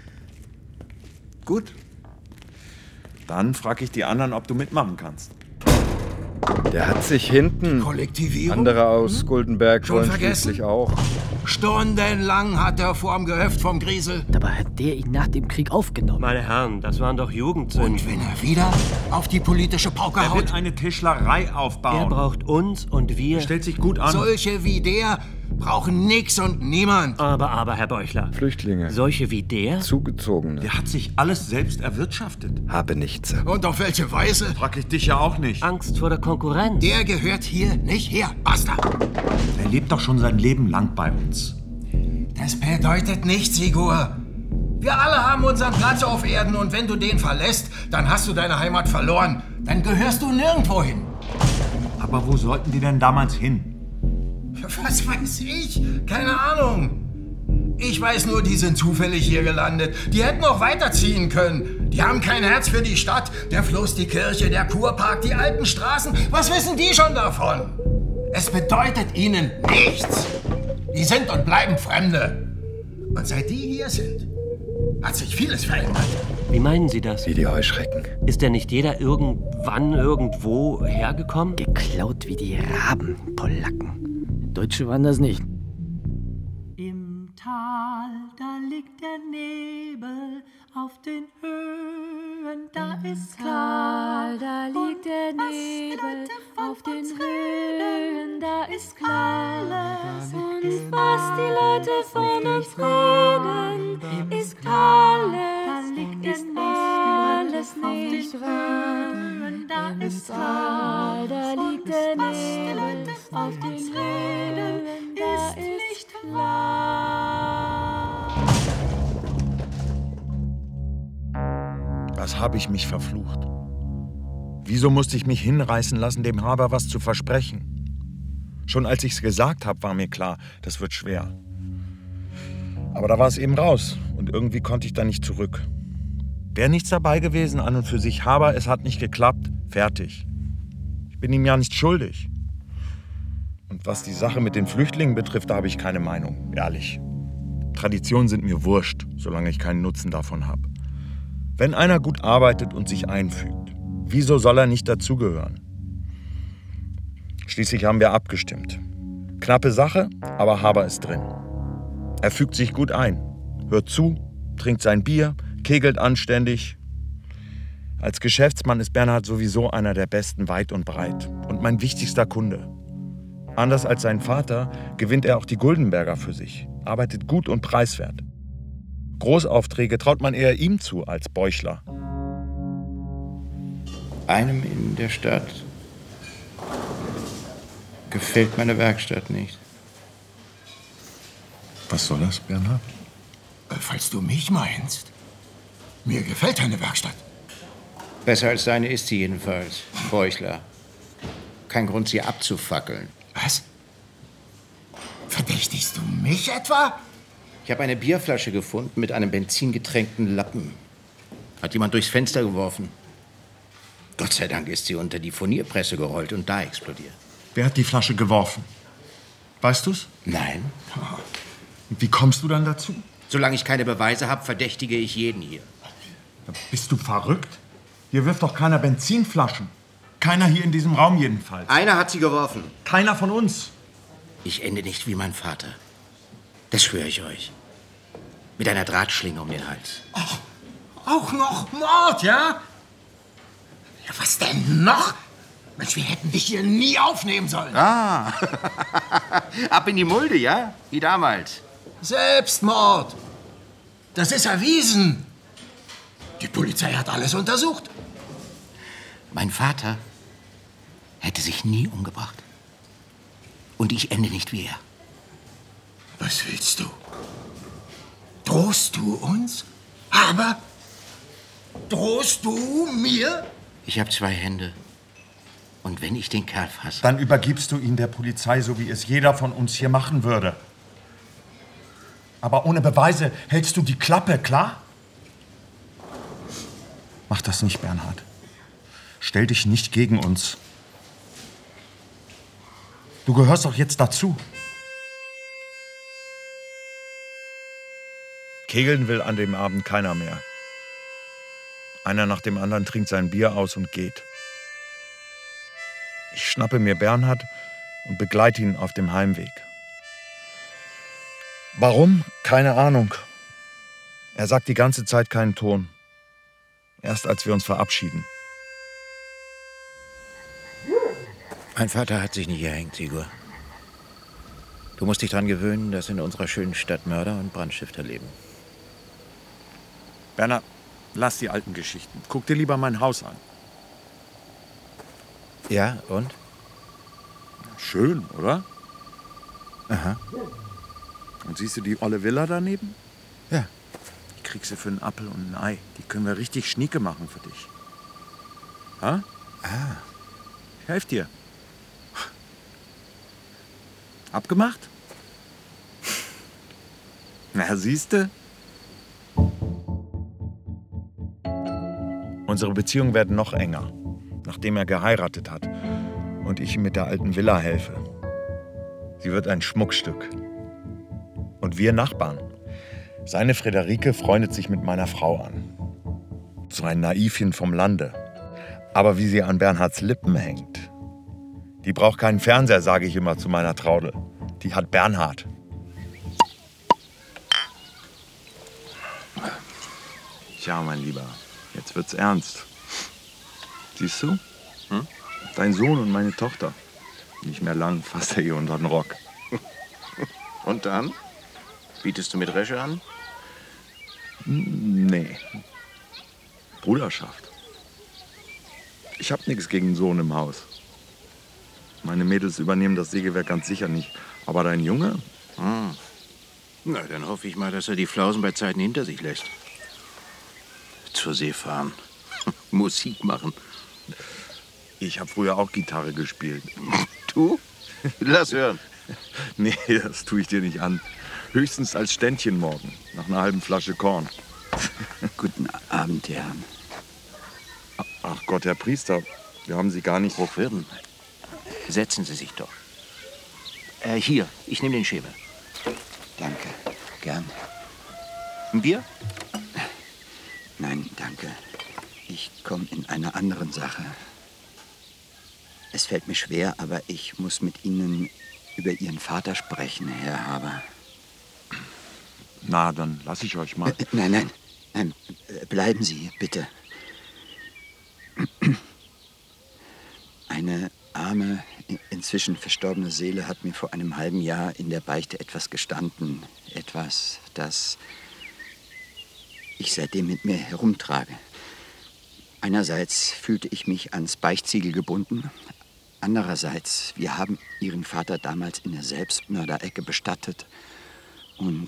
Speaker 15: Gut. Dann frage ich die anderen, ob du mitmachen kannst.
Speaker 7: Der hat sich hinten.
Speaker 17: Kollektivierung?
Speaker 7: Andere aus Guldenberg
Speaker 17: Schon
Speaker 7: wollen
Speaker 17: vergessen?
Speaker 7: schließlich auch.
Speaker 17: Stundenlang hat er vorm Gehöft vom Griesel.
Speaker 2: Dabei hat der ihn nach dem Krieg aufgenommen.
Speaker 18: Meine Herren, das waren doch Jugendsünden.
Speaker 17: Und wenn er wieder auf die politische Pauke
Speaker 15: Er
Speaker 17: haut?
Speaker 15: wird eine Tischlerei aufbauen.
Speaker 18: Er braucht uns und wir.
Speaker 15: Er stellt sich gut an.
Speaker 17: Solche wie der brauchen nix und niemand.
Speaker 18: Aber, aber, Herr Bäuchler.
Speaker 7: Flüchtlinge.
Speaker 18: Solche wie der?
Speaker 7: Zugezogene.
Speaker 15: Der hat sich alles selbst erwirtschaftet.
Speaker 7: Habe nichts.
Speaker 17: Und auf welche Weise?
Speaker 15: Frag ich dich ja auch nicht.
Speaker 18: Angst vor der Konkurrenz.
Speaker 17: Der gehört hier nicht her. Basta.
Speaker 15: Er lebt doch schon sein Leben lang bei uns.
Speaker 17: Das bedeutet nichts, Sigur. Wir alle haben unseren Platz auf Erden und wenn du den verlässt, dann hast du deine Heimat verloren. Dann gehörst du nirgendwo hin.
Speaker 15: Aber wo sollten die denn damals hin?
Speaker 17: Was weiß ich? Keine Ahnung. Ich weiß nur, die sind zufällig hier gelandet. Die hätten auch weiterziehen können. Die haben kein Herz für die Stadt. Der Fluss, die Kirche, der Kurpark, die alten Straßen. Was wissen die schon davon? Es bedeutet ihnen nichts. Die sind und bleiben Fremde. Und seit die hier sind, hat sich vieles verändert.
Speaker 18: Wie meinen Sie das?
Speaker 7: Wie die Heuschrecken.
Speaker 18: Ist denn nicht jeder irgendwann irgendwo hergekommen?
Speaker 2: Geklaut wie die Raben, Polacken. Deutsche waren das nicht.
Speaker 13: Im Tal, da liegt der Nebel, auf den Höhen, da
Speaker 8: Im
Speaker 13: ist
Speaker 8: Tal,
Speaker 13: klar.
Speaker 8: da liegt der Nebel, auf den Höhen, da ist klar. Und was die Leute von uns reden, ist alles, ist alles nicht wahr.
Speaker 13: Da ist
Speaker 8: Tal, da liegt der Nebel, auf den Höhen, da ist
Speaker 13: nicht
Speaker 8: klar.
Speaker 15: Was habe ich mich verflucht? Wieso musste ich mich hinreißen lassen, dem Haber was zu versprechen? Schon als ich's gesagt habe, war mir klar, das wird schwer. Aber da war es eben raus und irgendwie konnte ich da nicht zurück. Wäre nichts dabei gewesen an und für sich, Haber, es hat nicht geklappt, fertig. Ich bin ihm ja nicht schuldig. Und was die Sache mit den Flüchtlingen betrifft, da habe ich keine Meinung, ehrlich. Traditionen sind mir wurscht, solange ich keinen Nutzen davon habe. Wenn einer gut arbeitet und sich einfügt, wieso soll er nicht dazugehören? Schließlich haben wir abgestimmt. Knappe Sache, aber Haber ist drin. Er fügt sich gut ein, hört zu, trinkt sein Bier, kegelt anständig. Als Geschäftsmann ist Bernhard sowieso einer der besten weit und breit und mein wichtigster Kunde. Anders als sein Vater gewinnt er auch die Guldenberger für sich, arbeitet gut und preiswert. Großaufträge traut man eher ihm zu als Beuchler.
Speaker 12: Einem in der Stadt gefällt meine Werkstatt nicht.
Speaker 15: Was soll das, Bernhard?
Speaker 17: Falls du mich meinst. Mir gefällt deine Werkstatt.
Speaker 12: Besser als deine ist sie jedenfalls, Beuchler. Kein Grund, sie abzufackeln.
Speaker 17: Was? Verdächtigst du mich etwa?
Speaker 12: Ich habe eine Bierflasche gefunden mit einem benzingetränkten Lappen. Hat jemand durchs Fenster geworfen. Gott sei Dank ist sie unter die Furnierpresse gerollt und da explodiert.
Speaker 15: Wer hat die Flasche geworfen? Weißt du's?
Speaker 12: Nein.
Speaker 15: Und wie kommst du dann dazu?
Speaker 12: Solange ich keine Beweise habe, verdächtige ich jeden hier.
Speaker 15: Bist du verrückt? Hier wirft doch keiner Benzinflaschen. Keiner hier in diesem Raum jedenfalls.
Speaker 12: Einer hat sie geworfen.
Speaker 15: Keiner von uns.
Speaker 12: Ich ende nicht wie mein Vater. Das schwöre ich euch. Mit einer Drahtschlinge um den Hals.
Speaker 17: Oh, auch noch Mord, ja? Ja, was denn noch? Mensch, wir hätten dich hier nie aufnehmen sollen.
Speaker 12: Ah, ab in die Mulde, ja? Wie damals.
Speaker 17: Selbstmord. Das ist erwiesen. Die Polizei hat alles untersucht.
Speaker 12: Mein Vater hätte sich nie umgebracht. Und ich ende nicht wie er.
Speaker 17: Was willst du? Drohst du uns? Aber drohst du mir?
Speaker 12: Ich habe zwei Hände. Und wenn ich den Kerl fasse...
Speaker 15: Dann übergibst du ihn der Polizei, so wie es jeder von uns hier machen würde. Aber ohne Beweise hältst du die Klappe, klar? Mach das nicht, Bernhard. Stell dich nicht gegen uns. Du gehörst doch jetzt dazu. Kegeln will an dem Abend keiner mehr. Einer nach dem anderen trinkt sein Bier aus und geht. Ich schnappe mir Bernhard und begleite ihn auf dem Heimweg. Warum? Keine Ahnung. Er sagt die ganze Zeit keinen Ton. Erst als wir uns verabschieden.
Speaker 12: Mein Vater hat sich nicht erhängt, Sigur. Du musst dich daran gewöhnen, dass in unserer schönen Stadt Mörder und Brandstifter leben.
Speaker 15: Bernhard, lass die alten Geschichten. Guck dir lieber mein Haus an.
Speaker 12: Ja, und?
Speaker 15: Schön, oder?
Speaker 12: Aha.
Speaker 15: Und siehst du die olle Villa daneben?
Speaker 12: Ja.
Speaker 15: Die kriegst du für einen Appel und ein Ei. Die können wir richtig schnieke machen für dich. Ha?
Speaker 12: Ah.
Speaker 15: Ich helf dir. Abgemacht? Na, siehste? Unsere Beziehungen werden noch enger, nachdem er geheiratet hat und ich ihm mit der alten Villa helfe. Sie wird ein Schmuckstück. Und wir Nachbarn. Seine Friederike freundet sich mit meiner Frau an. So ein Naivchen vom Lande. Aber wie sie an Bernhards Lippen hängt. Die braucht keinen Fernseher, sage ich immer zu meiner Traudel. Die hat Bernhard. Tja, mein Lieber, jetzt wird's ernst. Siehst du? Hm? Dein Sohn und meine Tochter. Nicht mehr lang, fasst er ihr unter den Rock.
Speaker 12: Und dann? Bietest du mit Resche an?
Speaker 15: Nee. Bruderschaft. Ich hab nichts gegen einen Sohn im Haus. Meine Mädels übernehmen das Sägewerk ganz sicher nicht. Aber dein Junge?
Speaker 12: Hm. Na, dann hoffe ich mal, dass er die Flausen bei Zeiten hinter sich lässt. Zur See fahren. Musik machen.
Speaker 15: Ich habe früher auch Gitarre gespielt.
Speaker 12: Du? Lass hören.
Speaker 15: Nee, das tue ich dir nicht an. Höchstens als Ständchen morgen, nach einer halben Flasche Korn.
Speaker 12: Guten Abend, Herrn.
Speaker 15: Ach Gott, Herr Priester, wir haben Sie gar nicht...
Speaker 12: Hochwürden, setzen Sie sich doch. Äh, hier, ich nehme den Schäber.
Speaker 19: Danke, gern.
Speaker 12: Ein Bier?
Speaker 19: Nein, danke. Ich komme in einer anderen Sache. Es fällt mir schwer, aber ich muss mit Ihnen über Ihren Vater sprechen, Herr Haber.
Speaker 15: Na, dann lass ich euch mal.
Speaker 19: Äh, nein, nein, nein, bleiben Sie, bitte. Eine arme, inzwischen verstorbene Seele hat mir vor einem halben Jahr in der Beichte etwas gestanden. Etwas, das ich seitdem mit mir herumtrage. Einerseits fühlte ich mich ans Beichtsiegel gebunden. Andererseits, wir haben Ihren Vater damals in der Selbstmörderecke bestattet. Und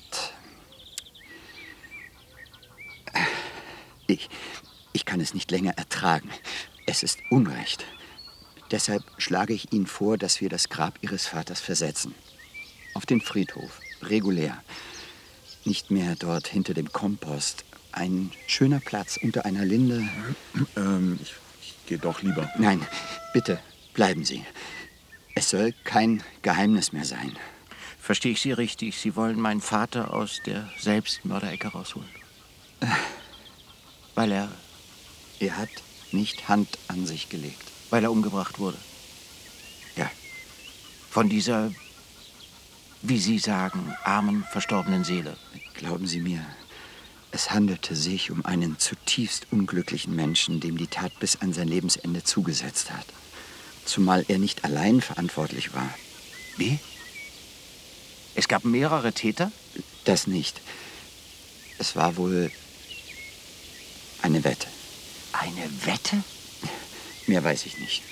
Speaker 19: ich, ich kann es nicht länger ertragen. Es ist Unrecht. Deshalb schlage ich Ihnen vor, dass wir das Grab Ihres Vaters versetzen. Auf den Friedhof, regulär. Nicht mehr dort hinter dem Kompost. Ein schöner Platz unter einer Linde.
Speaker 15: Ähm, ich, ich gehe doch lieber.
Speaker 19: Nein, bitte, bleiben Sie. Es soll kein Geheimnis mehr sein.
Speaker 12: Verstehe ich Sie richtig? Sie wollen meinen Vater aus der Selbstmörderecke rausholen?
Speaker 19: Äh,
Speaker 12: Weil er...
Speaker 19: Er hat nicht Hand an sich gelegt.
Speaker 12: Weil er umgebracht wurde?
Speaker 19: Ja.
Speaker 12: Von dieser, wie Sie sagen, armen, verstorbenen Seele?
Speaker 19: Glauben Sie mir, es handelte sich um einen zutiefst unglücklichen Menschen, dem die Tat bis an sein Lebensende zugesetzt hat. Zumal er nicht allein verantwortlich war.
Speaker 12: Wie? Es gab mehrere Täter?
Speaker 19: Das nicht. Es war wohl eine Wette.
Speaker 12: Eine Wette?
Speaker 19: Mehr weiß ich nicht.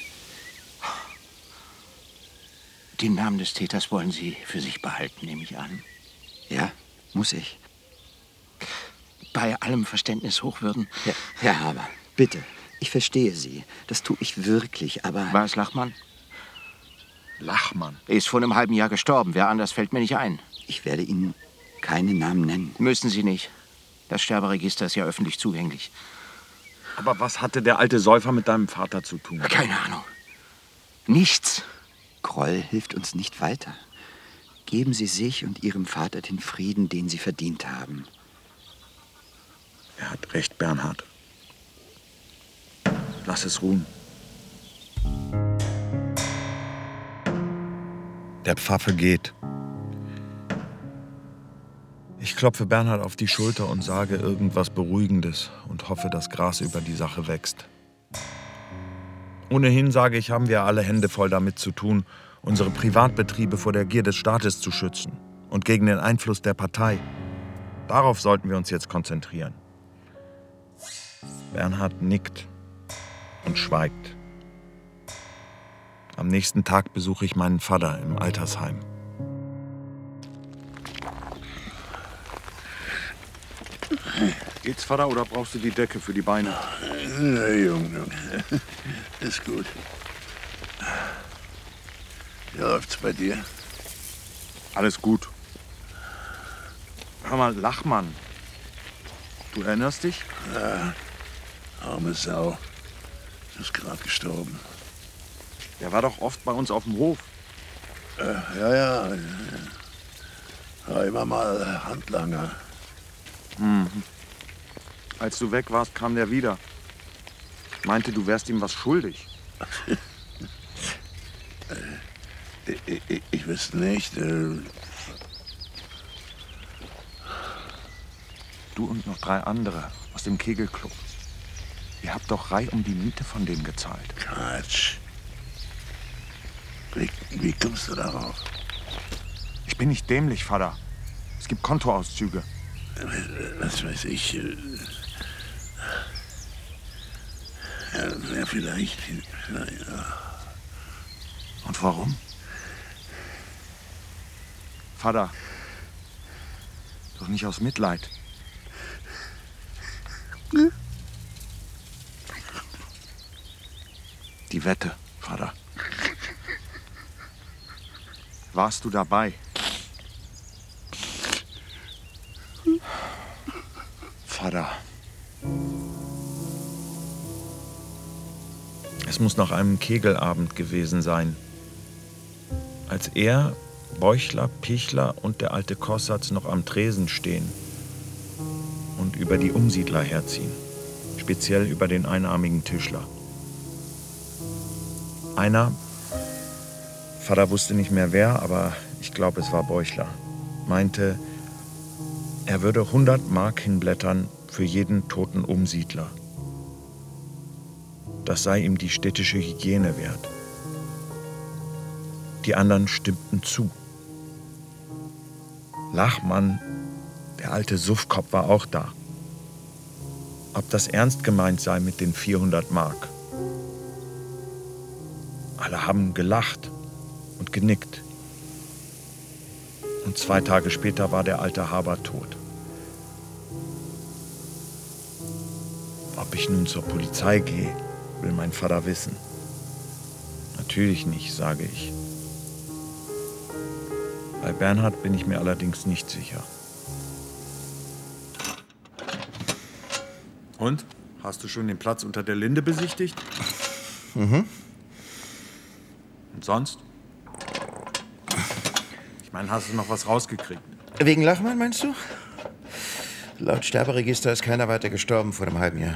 Speaker 12: Den Namen des Täters wollen Sie für sich behalten, nehme ich an.
Speaker 19: Ja, muss ich.
Speaker 12: Bei allem Verständnis, Hochwürden.
Speaker 19: Herr, Herr Haber, bitte. Ich verstehe Sie. Das tue ich wirklich, aber...
Speaker 12: War es Lachmann?
Speaker 15: Lachmann?
Speaker 12: Er ist vor einem halben Jahr gestorben. Wer anders fällt mir nicht ein.
Speaker 19: Ich werde Ihnen keinen Namen nennen.
Speaker 12: Müssen Sie nicht. Das Sterberegister ist ja öffentlich zugänglich.
Speaker 15: Aber was hatte der alte Säufer mit deinem Vater zu tun?
Speaker 12: Keine Ahnung. Nichts.
Speaker 19: Groll hilft uns nicht weiter. Geben Sie sich und Ihrem Vater den Frieden, den Sie verdient haben.
Speaker 15: Er hat recht, Bernhard. Lass es ruhen. Der Pfaffe geht. Ich klopfe Bernhard auf die Schulter und sage irgendwas Beruhigendes und hoffe, dass Gras über die Sache wächst. Ohnehin, sage ich, haben wir alle Hände voll damit zu tun, unsere Privatbetriebe vor der Gier des Staates zu schützen und gegen den Einfluss der Partei. Darauf sollten wir uns jetzt konzentrieren. Bernhard nickt und schweigt. Am nächsten Tag besuche ich meinen Vater im Altersheim. Geht's, Vater, oder brauchst du die Decke für die Beine?
Speaker 16: Na, Junge, Junge. Ist gut. Wie läuft's bei dir?
Speaker 15: Alles gut. Hör mal, Lachmann. Du erinnerst dich?
Speaker 16: Ja. Arme Sau. Ist gerade gestorben.
Speaker 15: Der war doch oft bei uns auf dem Hof.
Speaker 16: Äh, ja, ja. War immer mal Handlanger.
Speaker 15: Mhm. Als du weg warst, kam der wieder. Meinte, du wärst ihm was schuldig.
Speaker 16: ich, ich, ich wüsste nicht. Äh
Speaker 15: Du und noch drei andere aus dem Kegelclub. Ihr habt doch Reih um die Miete von dem gezahlt.
Speaker 16: Quatsch. Wie, wie kommst du darauf?
Speaker 15: Ich bin nicht dämlich, Vater. Es gibt Kontoauszüge.
Speaker 16: Was weiß ich. Äh ja, ja, vielleicht. vielleicht ja.
Speaker 15: Und warum? Vater. Doch nicht aus Mitleid. Die Wette, Vater. Warst du dabei? Vater. Es muss nach einem Kegelabend gewesen sein. Als er, Bäuchler, Pichler und der alte Kossatz noch am Tresen stehen und über die Umsiedler herziehen. Speziell über den einarmigen Tischler. Einer, Vater wusste nicht mehr wer, aber ich glaube, es war Bäuchler, meinte, er würde hundert Mark hinblättern für jeden toten Umsiedler. Das sei ihm die städtische Hygiene wert. Die anderen stimmten zu. Lachmann, der alte Suffkopf, war auch da. Ob das ernst gemeint sei mit den vierhundert Mark. Alle haben gelacht und genickt. Und zwei Tage später war der alte Haber tot. Ob ich nun zur Polizei gehe, will mein Vater wissen. Natürlich nicht, sage ich. Bei Bernhard bin ich mir allerdings nicht sicher. Und? Hast du schon den Platz unter der Linde besichtigt?
Speaker 12: Mhm.
Speaker 15: Und sonst? Ich meine, hast du noch was rausgekriegt?
Speaker 12: Wegen Lachmann, meinst du? Laut Sterberegister ist keiner weiter gestorben vor einem halben Jahr.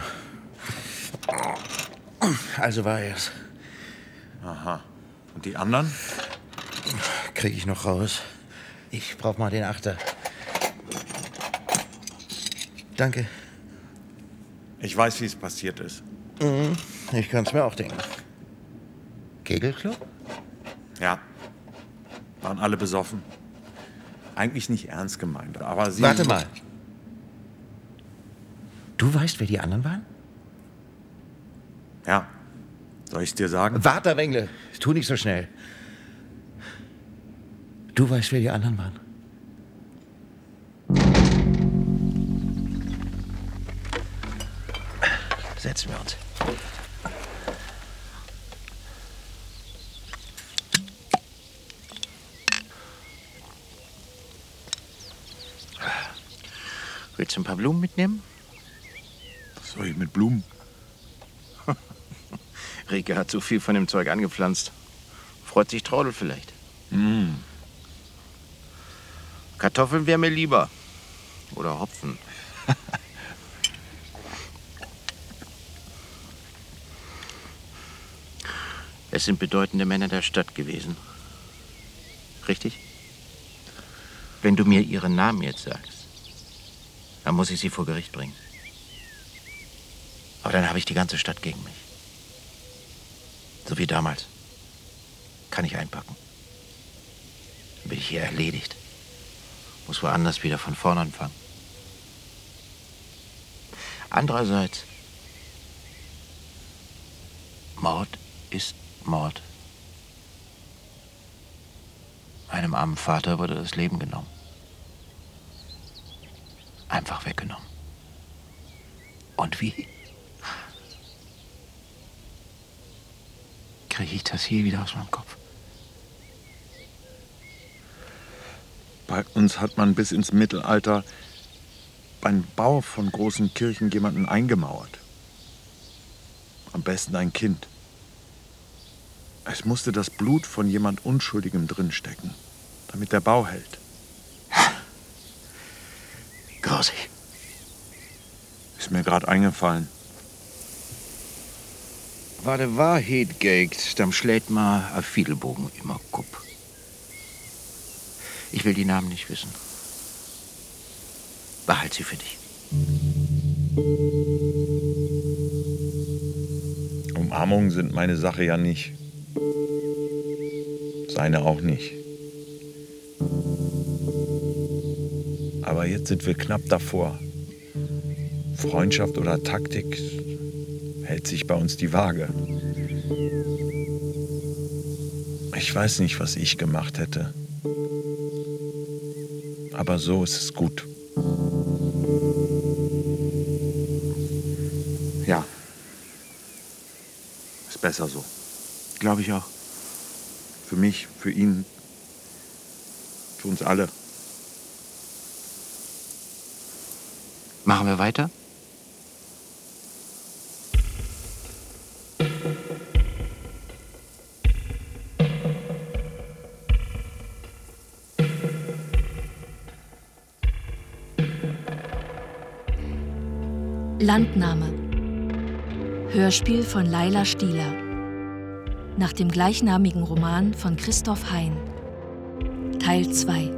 Speaker 12: Also war er's.
Speaker 15: Aha. Und die anderen?
Speaker 12: Krieg ich noch raus. Ich brauch mal den Achter. Danke.
Speaker 15: Ich weiß, wie es passiert ist.
Speaker 12: Mhm. Ich kann's mir auch denken. Kegelclub?
Speaker 15: Ja. Waren alle besoffen. Eigentlich nicht ernst gemeint, aber sie...
Speaker 12: Warte mal. Du weißt, wer die anderen waren?
Speaker 15: Ja. Soll ich's dir sagen?
Speaker 12: Warte, Wengle. Tu nicht so schnell. Du weißt, wer die anderen waren? Setzen wir uns. Willst du ein paar Blumen mitnehmen?
Speaker 15: Was soll ich mit Blumen?
Speaker 12: Rike hat so viel von dem Zeug angepflanzt. Freut sich Traudel vielleicht.
Speaker 15: Mm.
Speaker 12: Kartoffeln wäre mir lieber. Oder Hopfen. Es sind bedeutende Männer der Stadt gewesen. Richtig? Wenn du mir ihren Namen jetzt sagst, dann muss ich sie vor Gericht bringen. Aber dann habe ich die ganze Stadt gegen mich. So wie damals. Kann ich einpacken. Dann bin ich hier erledigt. Muss woanders wieder von vorn anfangen. Andererseits, Mord ist Mord. Einem armen Vater wurde das Leben genommen. Einfach weggenommen. Und wie? Kriege ich das hier wieder aus meinem Kopf?
Speaker 15: Bei uns hat man bis ins Mittelalter beim Bau von großen Kirchen jemanden eingemauert. Am besten ein Kind. Es musste das Blut von jemand Unschuldigem drinstecken, damit der Bau hält.
Speaker 12: Grausig.
Speaker 15: Ist mir gerade eingefallen.
Speaker 12: War de Wahrheit geht, dann schlägt man a Fiedelbogen immer Kupp. Ich will die Namen nicht wissen. Behalt sie für dich.
Speaker 15: Umarmungen sind meine Sache ja nicht. Seine auch nicht. Aber jetzt sind wir knapp davor. Freundschaft oder Taktik, hält sich bei uns die Waage. Ich weiß nicht, was ich gemacht hätte. Aber so ist es gut. Ja. Ist besser so.
Speaker 12: Glaube ich auch.
Speaker 15: Für mich, für ihn, für uns alle.
Speaker 12: Machen wir weiter?
Speaker 3: Landnahme. Hörspiel von Laila Stieler. Nach dem gleichnamigen Roman von Christoph Hein. Teil zwei.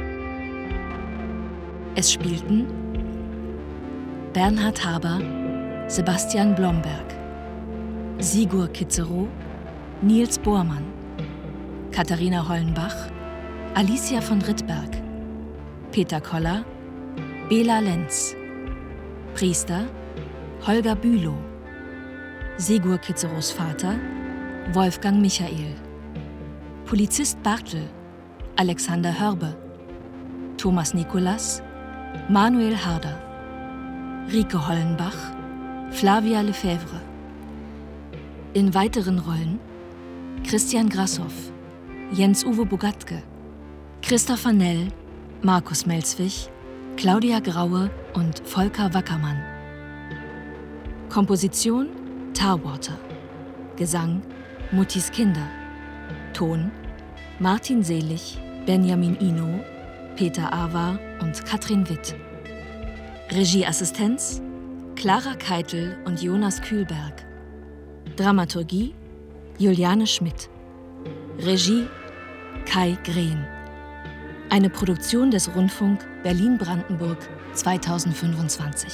Speaker 3: Es spielten Bernhard Haber, Sebastian Blomberg, Sigur Kitzerow, Niels Bormann, Katharina Hollenbach, Alicia von Rittberg, Peter Koller, Bela Lenz, Priester Holger Bülow, Sigur Kitzerows Vater Wolfgang Michael, Polizist Bartel Alexander Hörbe, Thomas Nikolas Manuel Harder, Rike Hollenbach Flavia Lefebvre. In weiteren Rollen Christian Grassoff, Jens-Uwe Bogatke, Christopher Nell, Markus Melzwig, Claudia Graue und Volker Wackermann. Komposition Tarwater. Gesang Muttis Kinder. Ton Martin Selig, Benjamin Ino, Peter Awa und Katrin Witt. Regieassistenz Clara Keitel und Jonas Kühlberg. Dramaturgie Juliane Schmidt. Regie Kai Green. Eine Produktion des Rundfunk Berlin-Brandenburg zweitausendfünfundzwanzig.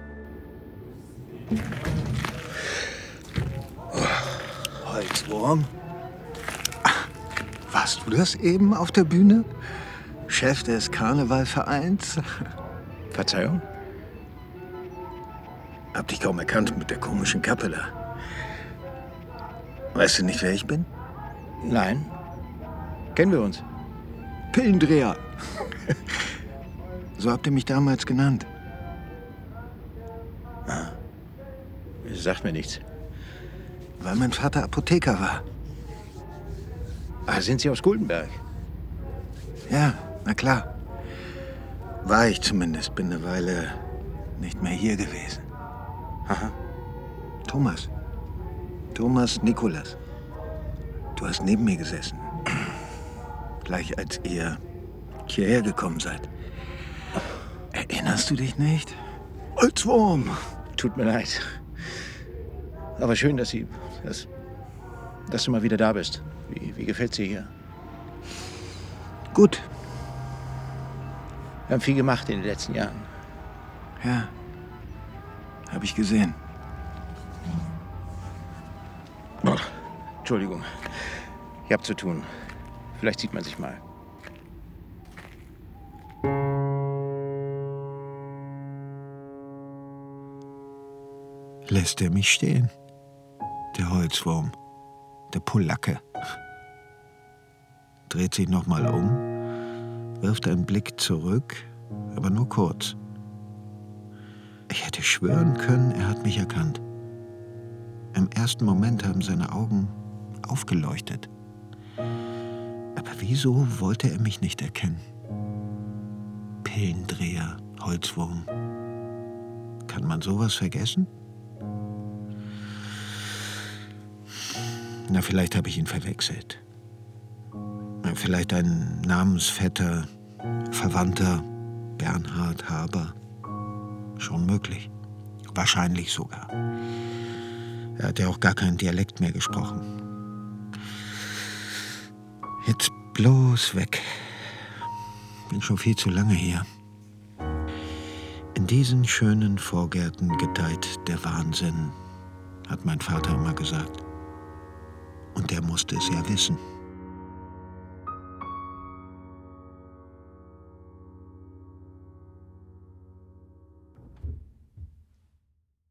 Speaker 17: Holzwurm? Warst du das eben auf der Bühne? Chef des Karnevalvereins?
Speaker 12: Verzeihung?
Speaker 17: Hab dich kaum erkannt mit der komischen Kappe da. Weißt du nicht, wer ich bin?
Speaker 12: Nein. Kennen wir uns?
Speaker 17: Pillendreher. So habt ihr mich damals genannt.
Speaker 12: Ah. Sagt mir nichts.
Speaker 17: Weil mein Vater Apotheker war.
Speaker 12: Ah, sind Sie aus Guldenberg?
Speaker 17: Ja, na klar. War ich zumindest, bin eine Weile nicht mehr hier gewesen.
Speaker 12: Aha.
Speaker 17: Thomas. Thomas Nikolas. Du hast neben mir gesessen. Gleich als ihr hierher gekommen seid. Erinnerst du dich nicht? Holzwurm!
Speaker 12: Tut mir leid. Aber schön, dass Sie, dass, dass du mal wieder da bist. Wie, wie gefällt's dir hier?
Speaker 17: Gut.
Speaker 12: Wir haben viel gemacht in den letzten Jahren.
Speaker 17: Ja, habe ich gesehen.
Speaker 12: Oh, Entschuldigung. Ich hab zu tun. Vielleicht sieht man sich mal.
Speaker 17: Lässt er mich stehen? Der Holzwurm. Der Polacke. Dreht sich noch mal um, wirft einen Blick zurück, aber nur kurz. Ich hätte schwören können, er hat mich erkannt. Im ersten Moment haben seine Augen aufgeleuchtet. Aber wieso wollte er mich nicht erkennen? Pillendreher, Holzwurm. Kann man sowas vergessen?
Speaker 10: Na, vielleicht habe ich ihn verwechselt. Na, vielleicht ein Namensvetter, Verwandter, Bernhard Haber. Schon möglich. Wahrscheinlich sogar. Er hat ja auch gar keinen Dialekt mehr gesprochen. Jetzt bloß weg. Bin schon viel zu lange hier. In diesen schönen Vorgärten gedeiht der Wahnsinn, hat mein Vater immer gesagt. Und der musste es ja wissen.